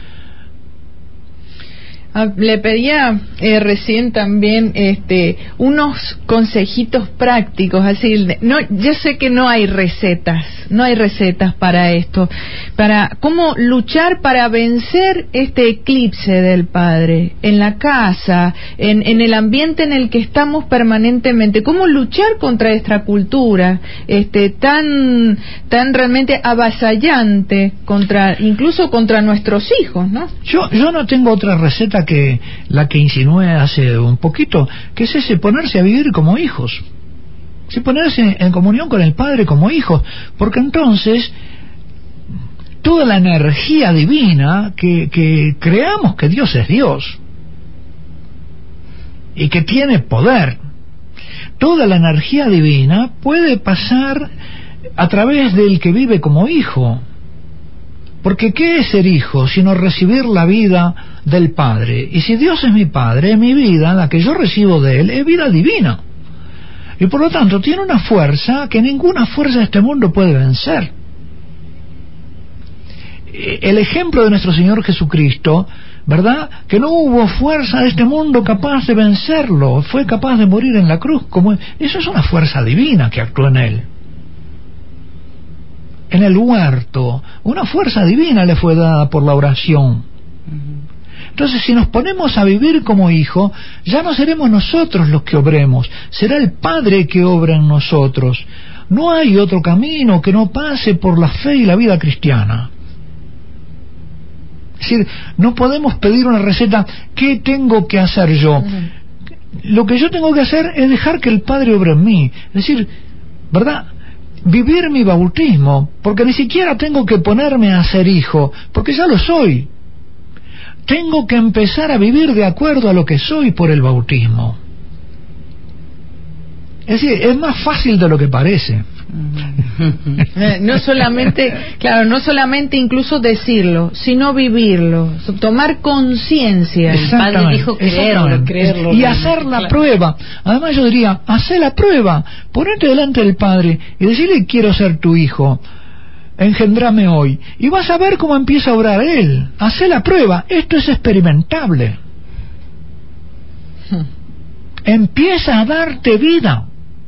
Le pedía recién también unos consejitos prácticos, así, no, yo sé que no hay recetas para esto, para cómo luchar para vencer este eclipse del Padre en la casa, en el ambiente en el que estamos permanentemente, cómo luchar contra esta cultura tan realmente avasallante, incluso contra nuestros hijos, ¿no? Yo no tengo otra receta que la que insinué hace un poquito, que es ese ponerse a vivir como hijos, sí, ponerse en comunión con el Padre como hijos, porque entonces toda la energía divina que creamos que Dios es Dios y que tiene poder, toda la energía divina puede pasar a través del que vive como hijo. Porque ¿qué es ser hijo sino recibir la vida del Padre? Y si Dios es mi Padre, mi vida, la que yo recibo de Él, es vida divina. Y por lo tanto tiene una fuerza que ninguna fuerza de este mundo puede vencer. El ejemplo de nuestro Señor Jesucristo, ¿verdad? Que no hubo fuerza de este mundo capaz de vencerlo, fue capaz de morir en la cruz. Eso es una fuerza divina que actuó en Él. En el huerto, una fuerza divina le fue dada por la oración. Entonces, si nos ponemos a vivir como hijos, ya no seremos nosotros los que obremos, será el Padre que obra en nosotros. No hay otro camino que no pase por la fe y la vida cristiana. Es decir, no podemos pedir una receta, ¿qué tengo que hacer yo? Lo que yo tengo que hacer es dejar que el Padre obre en mí. Es decir, ¿verdad? Vivir mi bautismo, porque ni siquiera tengo que ponerme a ser hijo, porque ya lo soy. Tengo que empezar a vivir de acuerdo a lo que soy por el bautismo. Es decir, es más fácil de lo que parece. No solamente incluso decirlo, sino vivirlo, tomar conciencia. El Padre dijo creerlo. Y hacer la prueba. Además yo diría, hacer la prueba, ponerte delante del Padre y decirle, quiero ser tu hijo, engendrame hoy, y vas a ver cómo empieza a obrar Él. Hacer la prueba, esto es experimentable. Empieza a darte vida.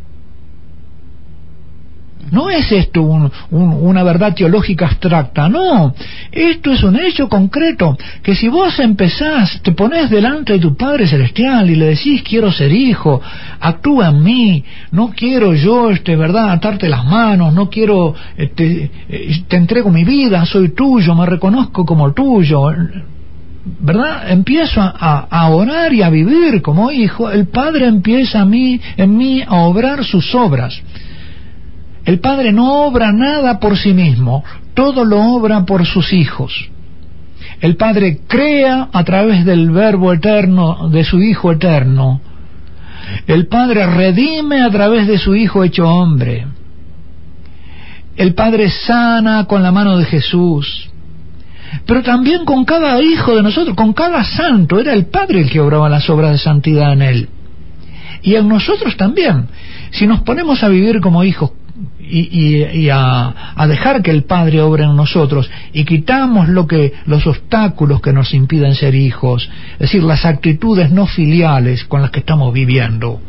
No es esto una verdad teológica abstracta, no. Esto es un hecho concreto, que si vos empezás, te ponés delante de tu Padre Celestial y le decís, quiero ser hijo, actúa en mí, no quiero yo, ¿verdad?, atarte las manos, no quiero, te entrego mi vida, soy tuyo, me reconozco como tuyo, ¿verdad? Empiezo a orar y a vivir como hijo, el Padre empieza en mí a obrar sus obras. El Padre no obra nada por sí mismo, todo lo obra por sus hijos. El Padre crea a través del Verbo eterno, de su Hijo eterno. El Padre redime a través de su Hijo hecho hombre. El Padre sana con la mano de Jesús. Pero también con cada hijo de nosotros, con cada santo, era el Padre el que obraba las obras de santidad en él. Y en nosotros también. Si nos ponemos a vivir como hijos, y a dejar que el Padre obre en nosotros y quitamos los obstáculos que nos impiden ser hijos, es decir, las actitudes no filiales con las que estamos viviendo,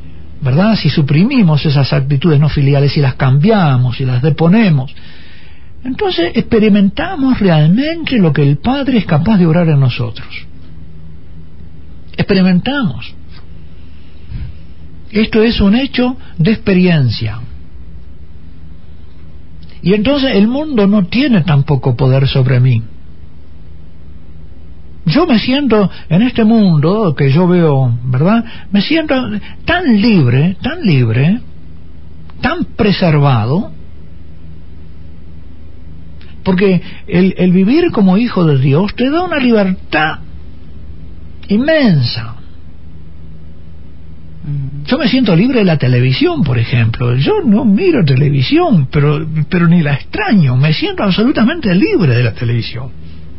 ¿verdad? Si suprimimos esas actitudes no filiales y las cambiamos y las deponemos, entonces experimentamos realmente lo que el Padre es capaz de obrar en nosotros. Experimentamos. Esto es un hecho de experiencia. Y entonces el mundo no tiene tampoco poder sobre mí. Yo me siento en este mundo que yo veo, ¿verdad? Me siento tan libre, tan preservado, porque el vivir como hijo de Dios te da una libertad inmensa. Yo me siento libre de la televisión, por ejemplo. Yo no miro televisión, pero ni la extraño. Me siento absolutamente libre de la televisión.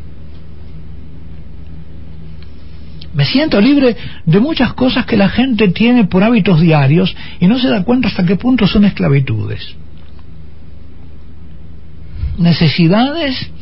Me siento libre de muchas cosas que la gente tiene por hábitos diarios y no se da cuenta hasta qué punto son esclavitudes. Necesidades